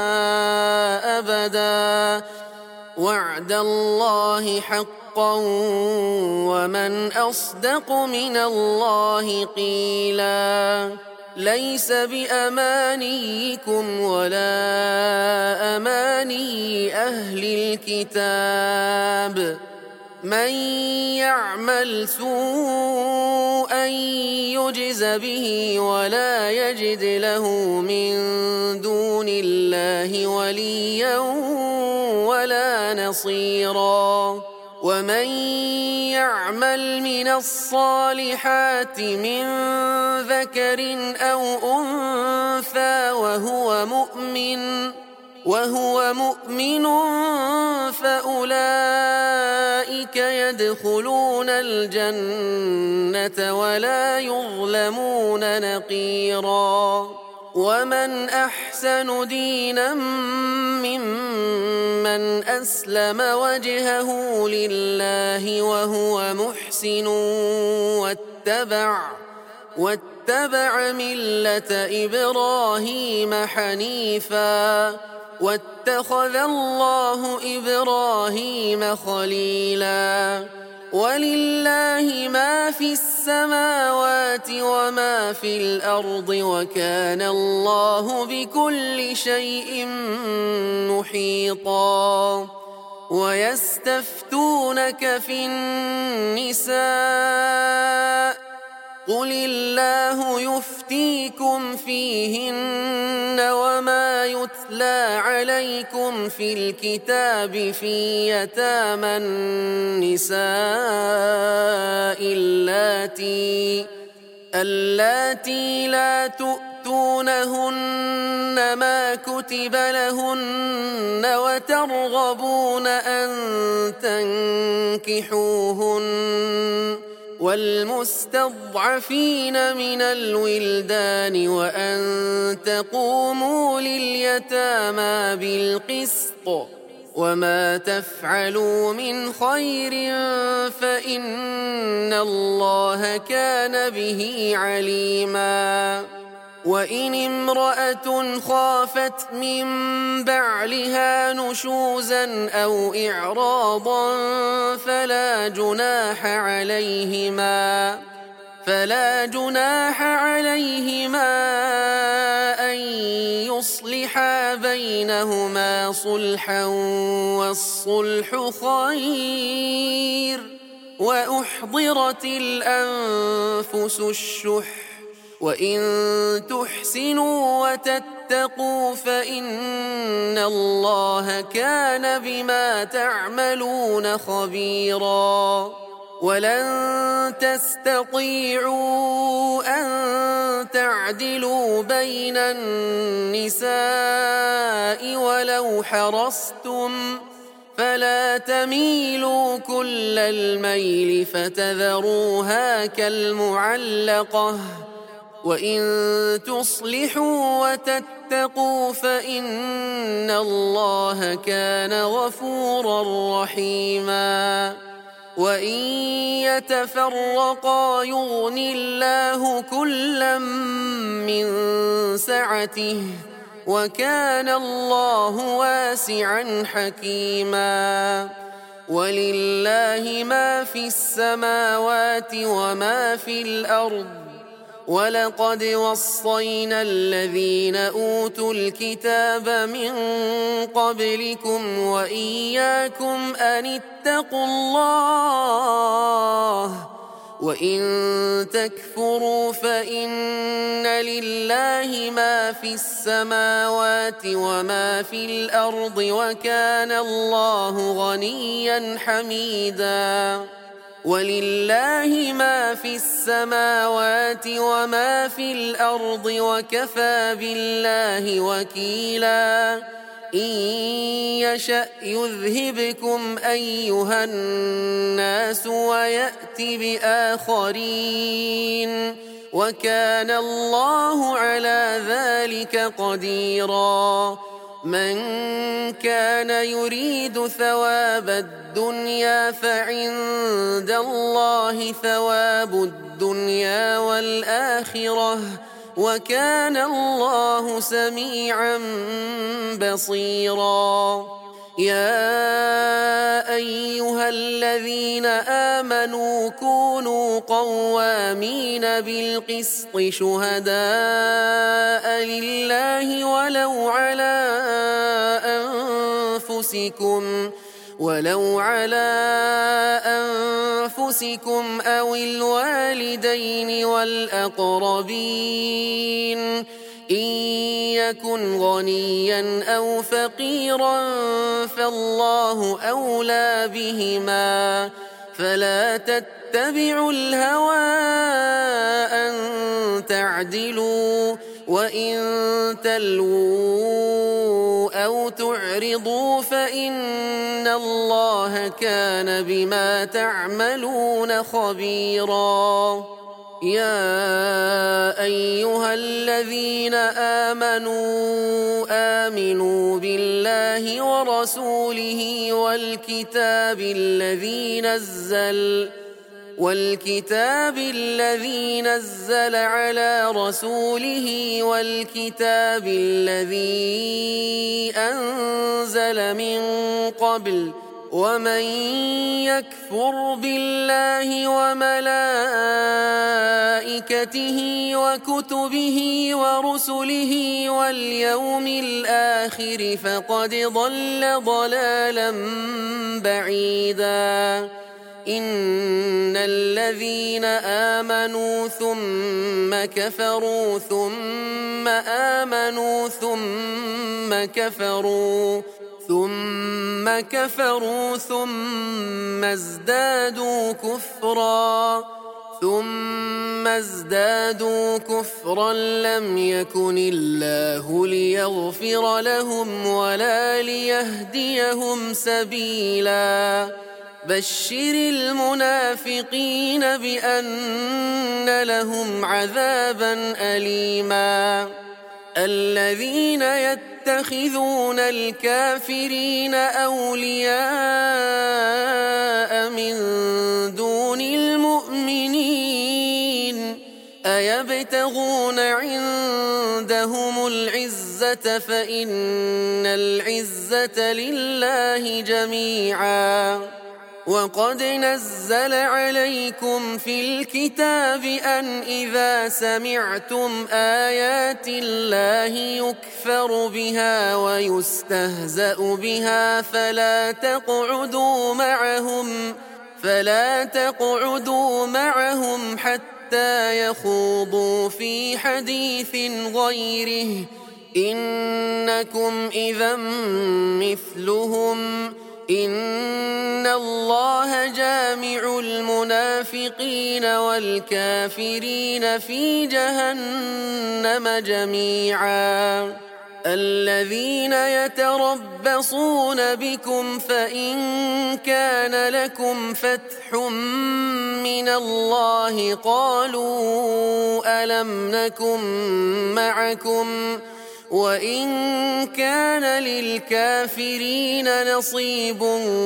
أبدا وعد الله حقا ومن أصدق من الله قيلا ليس بأمانيكم ولا أماني أهل الكتاب من يعمل سوءا يجز به ولا يجد له من دون الله وليا ولا نصيرا ومن يعمل من الصالحات من ذكر أو أنثى وهو مؤمن وهو مؤمن فأولئك يدخلون الجنة ولا يظلمون نقيرا ومن أحسن دينا ممن أسلم وجهه لله وهو محسن واتبع واتبع ملة إبراهيم حنيفا واتخذ الله إبراهيم خليلا ولله ما في السماوات وما في الأرض وكان الله بكل شيء محيطا ويستفتونك في النساء قل الله يفتيكم فيهن وما يتلى عليكم في الكتاب في يتامى النساء اللاتي اللاتي لا تؤتونهن ما كتب لهن وترغبون أن تنكحوهن والمستضعفين من الولدان وأن تقوموا لليتامى بالقسط وما تفعلوا من خير فإن الله كان به عليما وإن امرأة خافت من بعلها نشوزا أو إعراضا فلا جناح عليهما فلا جناح عليهما أن يصلحا بينهما صلحا والصلح خير وأحضرت الأنفس الشح وإن تحسنوا وتتقوا فإن الله كان بما تعملون خبيرا ولن تستطيعوا أن تعدلوا بين النساء ولو حرصتم فلا تميلوا كل الميل فتذروها كالمعلقة وإن تصلحوا وتتقوا فإن الله كان غفورا رحيما وإن يتفرقا يغن الله كلا من سعته وكان الله واسعا حكيما ولله ما في السماوات وما في الأرض ولقد وصينا الذين أوتوا الكتاب من قبلكم وإياكم أن اتقوا الله وإن تكفروا فإن لله ما في السماوات وما في الأرض وكان الله غنيا حميدا ولله ما في السماوات وما في الأرض وكفى بالله وكيلا إن يشأ يذهبكم أيها الناس ويأت بآخرين وكان الله على ذلك قديرا من كان يريد ثواب الدنيا فعند الله ثواب الدنيا والآخرة وكان الله سميعا بصيرا يا أيها الذين آمنوا كونوا قوامين بالقسط شهداء لله ولو على أنفسكم ولو على أنفسكم أو الوالدين والأقربين إن يكن غنيا أو فقيرا فالله أولى بهما فلا تتبعوا الهوى أن تعدلوا وإن تلووا أو تعرضوا فإن الله كان بما تعملون خبيرا يا أيها الذين آمنوا آمنوا بالله ورسوله والكتاب الذي نزل والكتاب الذي نزل على رسوله والكتاب الذي أنزل من قبل ومن يكفر بالله وملائكته وكتبه ورسله واليوم الآخر فقد ضل ضلالا بعيدا إن الذين آمنوا ثم كفروا ثم آمنوا ثم كفروا ثم كفروا ثم ازدادوا كفرا ثم ازدادوا كفرا لم يكن الله ليغفر لهم ولا ليهديهم سبيلا بشر المنافقين بأن لهم عذابا أليما الذين يتخذون الكافرين أولياء من دون المؤمنين أيبتغون عندهم العزة فإن العزة لله جميعا وقد نزل عليكم في الكتاب أن إذا سمعتم آيات الله يكفر بها ويستهزأ بها فلا تقعدوا معهم فلا تقعدوا معهم حتى يخوضوا في حديث غيره إنكم إذا مثلهم إن الله جامع المنافقين والكافرين في جهنم جميعا الذين يتربصون بكم فإن كان لكم فتح من الله قالوا ألم نكن معكم وإن كان للكافرين نصيب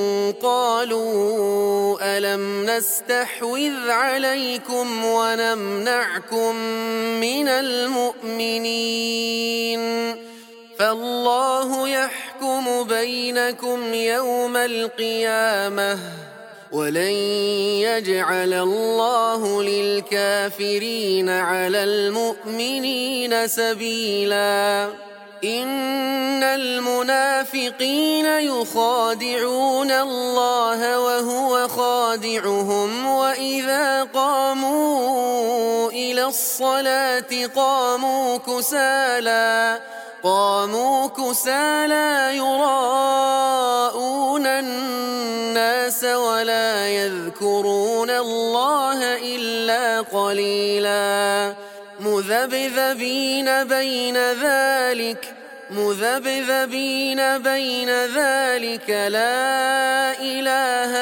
قالوا ألم نستحوذ عليكم ونمنعكم من المؤمنين فالله يحكم بينكم يوم القيامة ولن يجعل الله للكافرين على المؤمنين سبيلا إن المنافقين يخادعون الله وهو خادعهم وإذا قاموا إلى الصلاة قاموا كسالى قاموا كسالى يراءون الناس ولا يذكرون الله إلا قليلا مذبذبين بين ذلك مذبذبين بين ذلك لا إله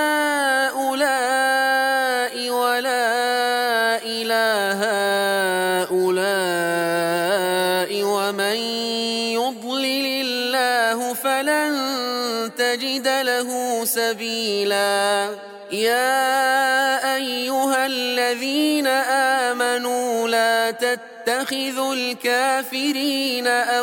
هؤلاء ولا إله هؤلاء ومن يضلل الله فلن تجد له سبيلا يا أيها الذين آمنوا لا تتخذوا الكافرين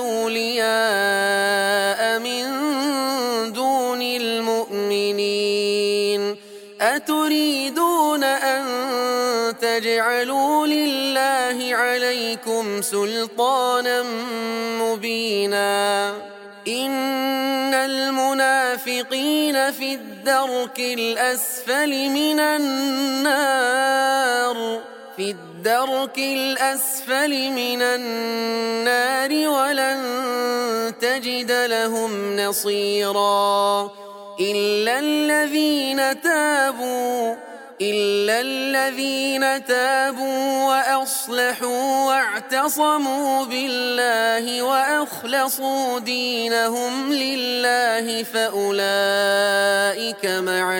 أولياء من دون المؤمنين أتريدون أن تجعلوا لله عليكم سلطانا مبينا إن المنافقين في الدرك الأسفل من النار في الدرك الأسفل من النار ولن تجد لهم نصيرا إلا الذين تابوا إلا الذين تابوا وأصلحوا واعتصموا بالله وأخلصوا دينهم لله فأولئك مع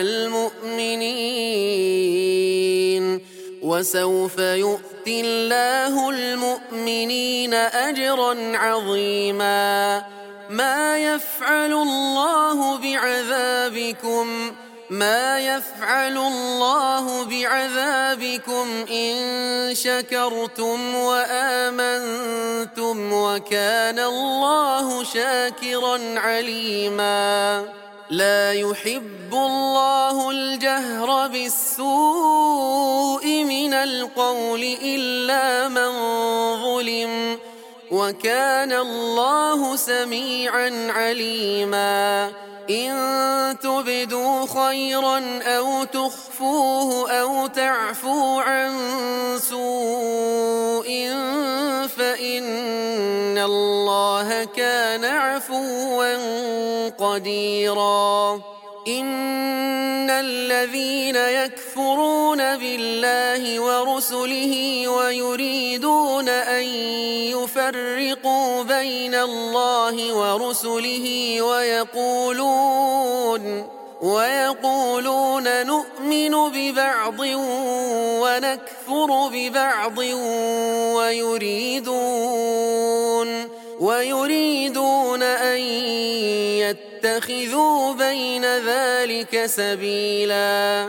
المؤمنين وسوف يؤتي الله المؤمنين أجرا عظيما ما يفعل الله بعذابكم ما يفعل الله بعذابكم إن شكرتم وآمنتم وكان الله شاكرا عليما لا يحب الله الجهر بالسوء من القول إلا من ظلم وكان الله سميعا عليما إن تبدوا خيرا أو تخفوه أو تعفو عن سوء فإن الله كان عفوا قديرا إن الذين يكفرون بالله ورسله ويريدون أن يفرقوا بين الله ورسله ويقولون ويقولون نؤمن ببعض ونكفر ببعض ويريدون ويريدون أن يتخذوا بين ذلك سبيلا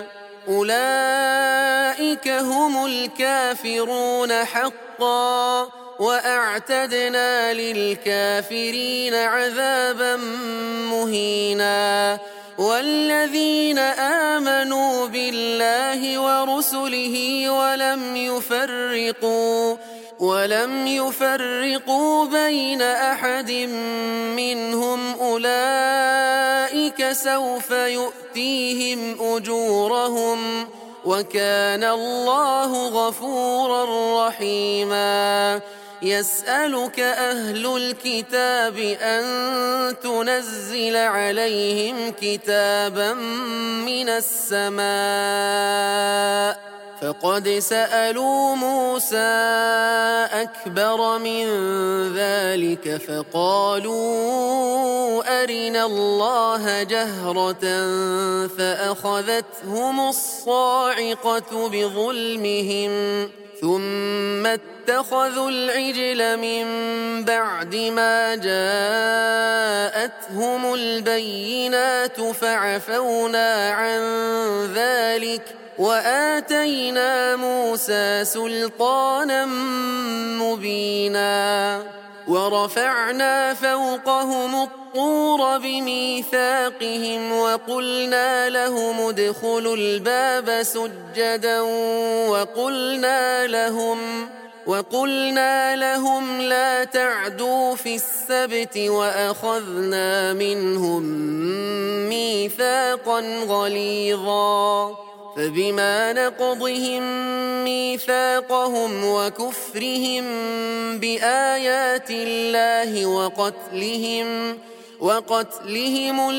أولئك هم الكافرون حقا وأعتدنا للكافرين عذابا مهينا والذين آمنوا بالله ورسله ولم يفرقوا ولم يفرقوا بين أحد منهم أولئك سوف يؤتيهم أجورهم وكان الله غفورا رحيما يسألك أهل الكتاب أن تنزل عليهم كتابا من السماء فقد سألوا موسى أكبر من ذلك فقالوا أرنا الله جهرة فأخذتهم الصاعقة بظلمهم ثم اتخذوا العجل من بعد ما جاءتهم البينات فعفونا عن ذلك وآتينا موسى سلطانا مبينا ورفعنا فوقهم الطور بميثاقهم وقلنا لهم ادخلوا الباب سجدا وقلنا لهم وقلنا لهم لا تعدوا في السبت وأخذنا منهم ميثاقا غليظا فبما نقضهم ميثاقهم وكفرهم بآيات الله وقتلهم وقتلهم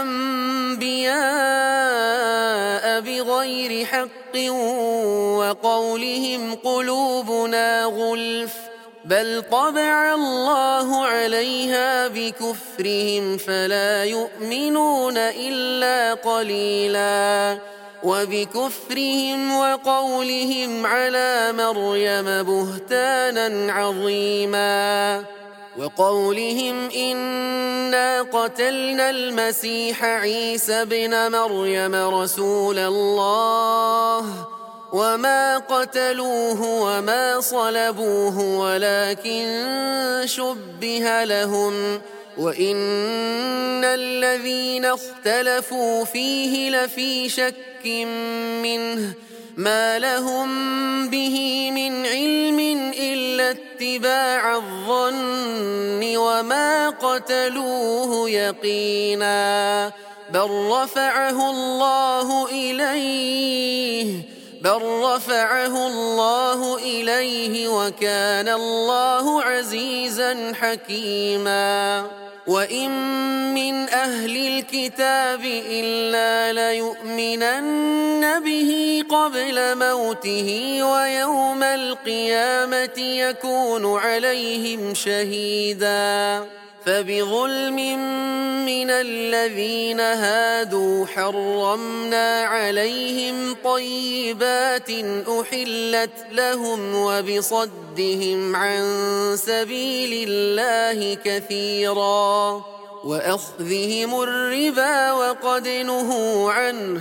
الأنبياء بغير حق وقولهم قلوبنا غلف بل طبع الله عليها بكفرهم فلا يؤمنون إلا قليلا وبكفرهم وقولهم على مريم بهتانا عظيما وقولهم إنا قتلنا المسيح عيسى ابن مريم رسول الله وما قتلوه وما صلبوه ولكن شبه لهم وإن الذين اختلفوا فيه لفي شك منه ما لهم به من علم إلا اتباع الظن وما قتلوه يقينا بل رفعه الله إليه بل رفعه الله إليه وكان الله عزيزا حكيما وإن من أهل الكتاب إلا ليؤمنن به قبل موته ويوم القيامة يكون عليهم شهيدا فبظلم من الذين هادوا حرمنا عليهم طيبات أحلت لهم وبصدهم عن سبيل الله كثيرا وأخذهم الربا وقد نهوا عنه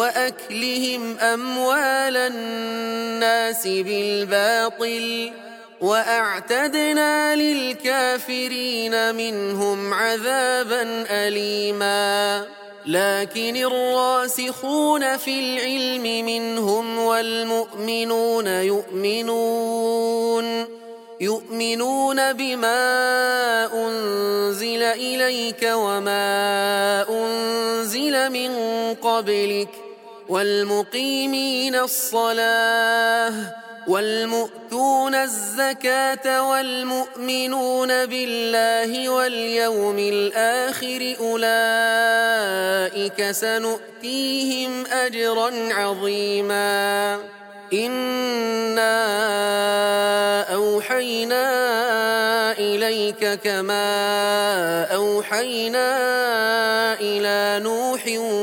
وأكلهم أموال الناس بالباطل وأعتدنا للكافرين منهم عذابا أليما لكن الراسخون في العلم منهم والمؤمنون يؤمنون يؤمنون بما أنزل إليك وما أنزل من قبلك والمقيمين الصلاة والمؤتون الزكاة والمؤمنون بالله واليوم الآخر أولئك سنؤتيهم أجرا عظيما إنا أوحينا إليك كما أوحينا إلى نوح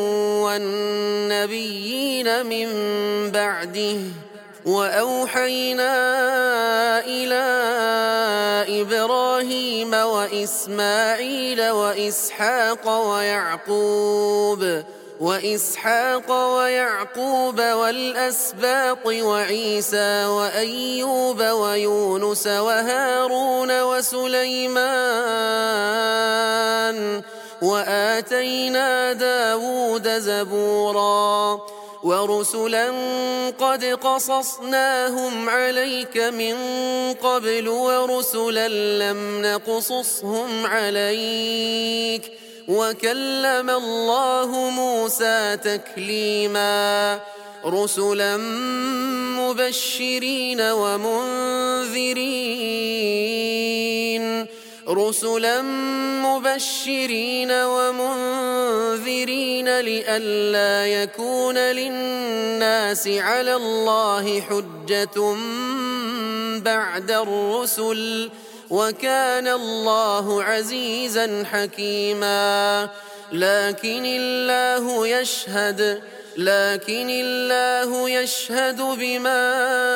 والنبيين من بعده وأوحينا إلى إبراهيم وإسماعيل وإسحاق ويعقوب وإسحاق ويعقوب والأسباط وعيسى وأيوب ويونس وهارون وسليمان وآتينا داود زبورا ورسلا قد قصصناهم عليك من قبل ورسلا لم نقصصهم عليك وكلم الله موسى تكليما رسلا مبشرين ومنذرين رسلا مبشرين ومنذرين لئلا يكون للناس على الله حجة بعد الرسل وكان الله عزيزا حكيما لكن الله يشهد لكن الله يشهد بما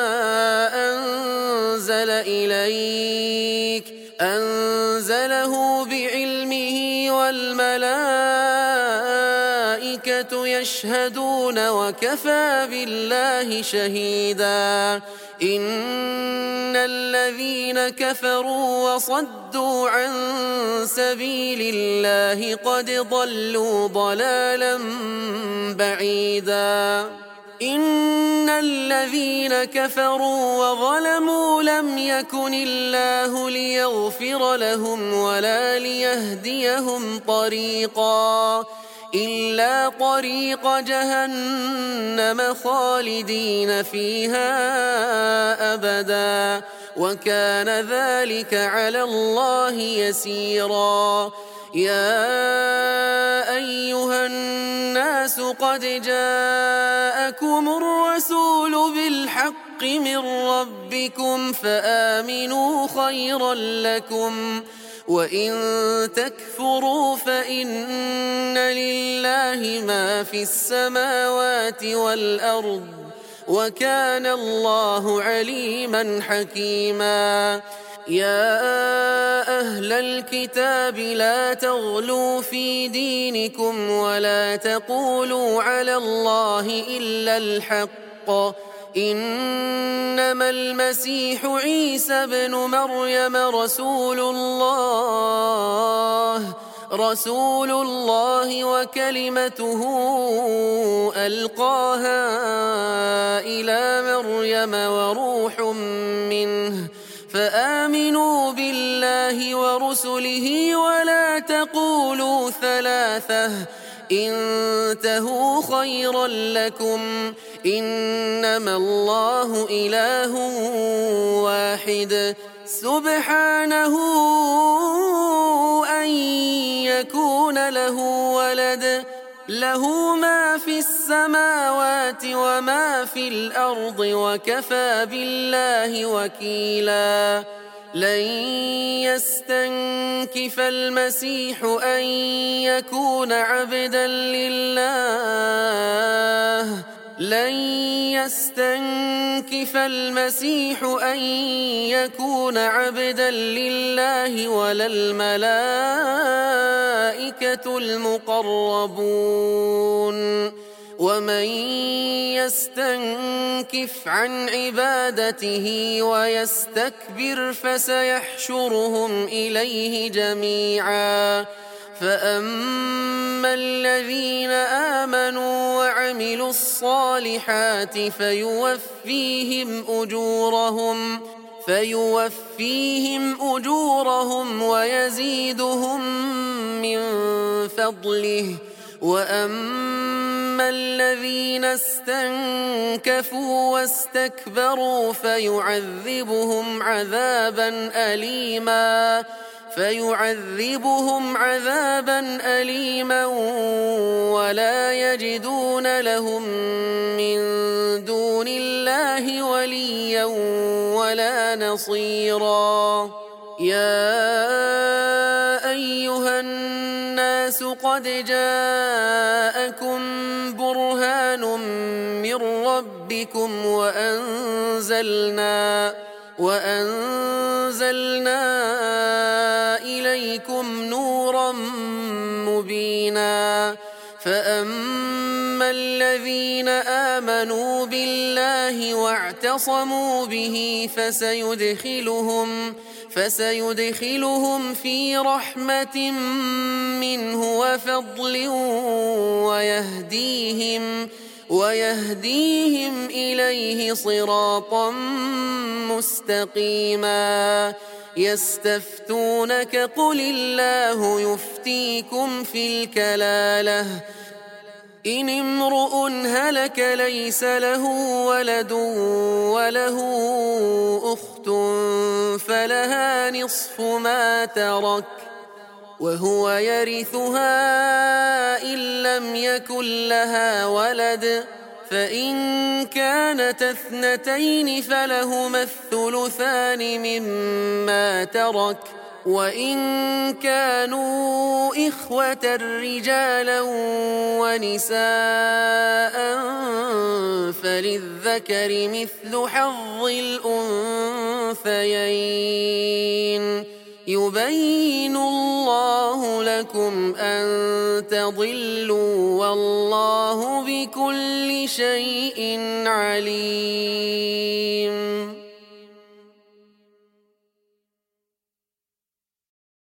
أنزل إليك أنزله بعلمه والملائكة يشهدون وكفى بالله شهيدا إن الذين كفروا وصدوا عن سبيل الله قد ضلوا ضلالا بعيدا إن الذين كفروا وظلموا لم يكن الله ليغفر لهم ولا ليهديهم طريقا إلا طريق جهنم خالدين فيها أبدا وكان ذلك على الله يسيرا يا أيها الناس قد جاءكم الرسول بالحق من ربكم فآمنوا خيرا لكم وإن تكفروا فإن لله ما في السماوات والأرض وكان الله عليما حكيما يا أهل الكتاب لا تغلوا في دينكم ولا تقولوا على الله إلا الحق إنما المسيح عيسى ابن مريم رسول الله رسول الله وكلمته ألقاها إلى مريم وروح منه فآمنوا بالله ورسله ولا تقولوا ثلاثة انتهوا خيرا لكم إنما الله إله واحد سبحانه أن يكون له ولد له ما في السماوات وما في الأرض وكفى بالله وكيلا لن يستنكف المسيح أن يكون عبدا لله لن يستنكف المسيح أن يكون عبدا لله ولا الملائكة المقربون ومن يستنكف عن عبادته ويستكبر فسيحشرهم إليه جميعا فأما الذين آمنوا وعملوا الصالحات فيوفيهم أجورهم فيوفيهم أجورهم ويزيدهم من فضله وأما الذين استنكفوا واستكبروا فيعذبهم عذابا أليما فيعذبهم عذابا أليما ولا يجدون لهم من دون الله وليا ولا نصيرا يا أيها الناس قد جاءكم برهان من ربكم وأنزلنا وأنزلنا إليكم نورا مبينا فأما الذين آمنوا بالله واعتصموا به فسيدخلهم فسيدخلهم في رحمة منه وفضل ويهديهم ويهديهم إليه صراطا مستقيما يستفتونك قل الله يفتيكم في الكلالة إن امرؤ هلك ليس له ولد وله أخت فلها نصف ما ترك وهو يرثها إن لم يكن لها ولد فإن كانت اثنتين فلهما الثلثان مما ترك وإن كانوا إخوة رجالا ونساء فللذكر مثل حظ الأنثيين يبين الله لكم أن تضلوا والله بكل شيء عليم.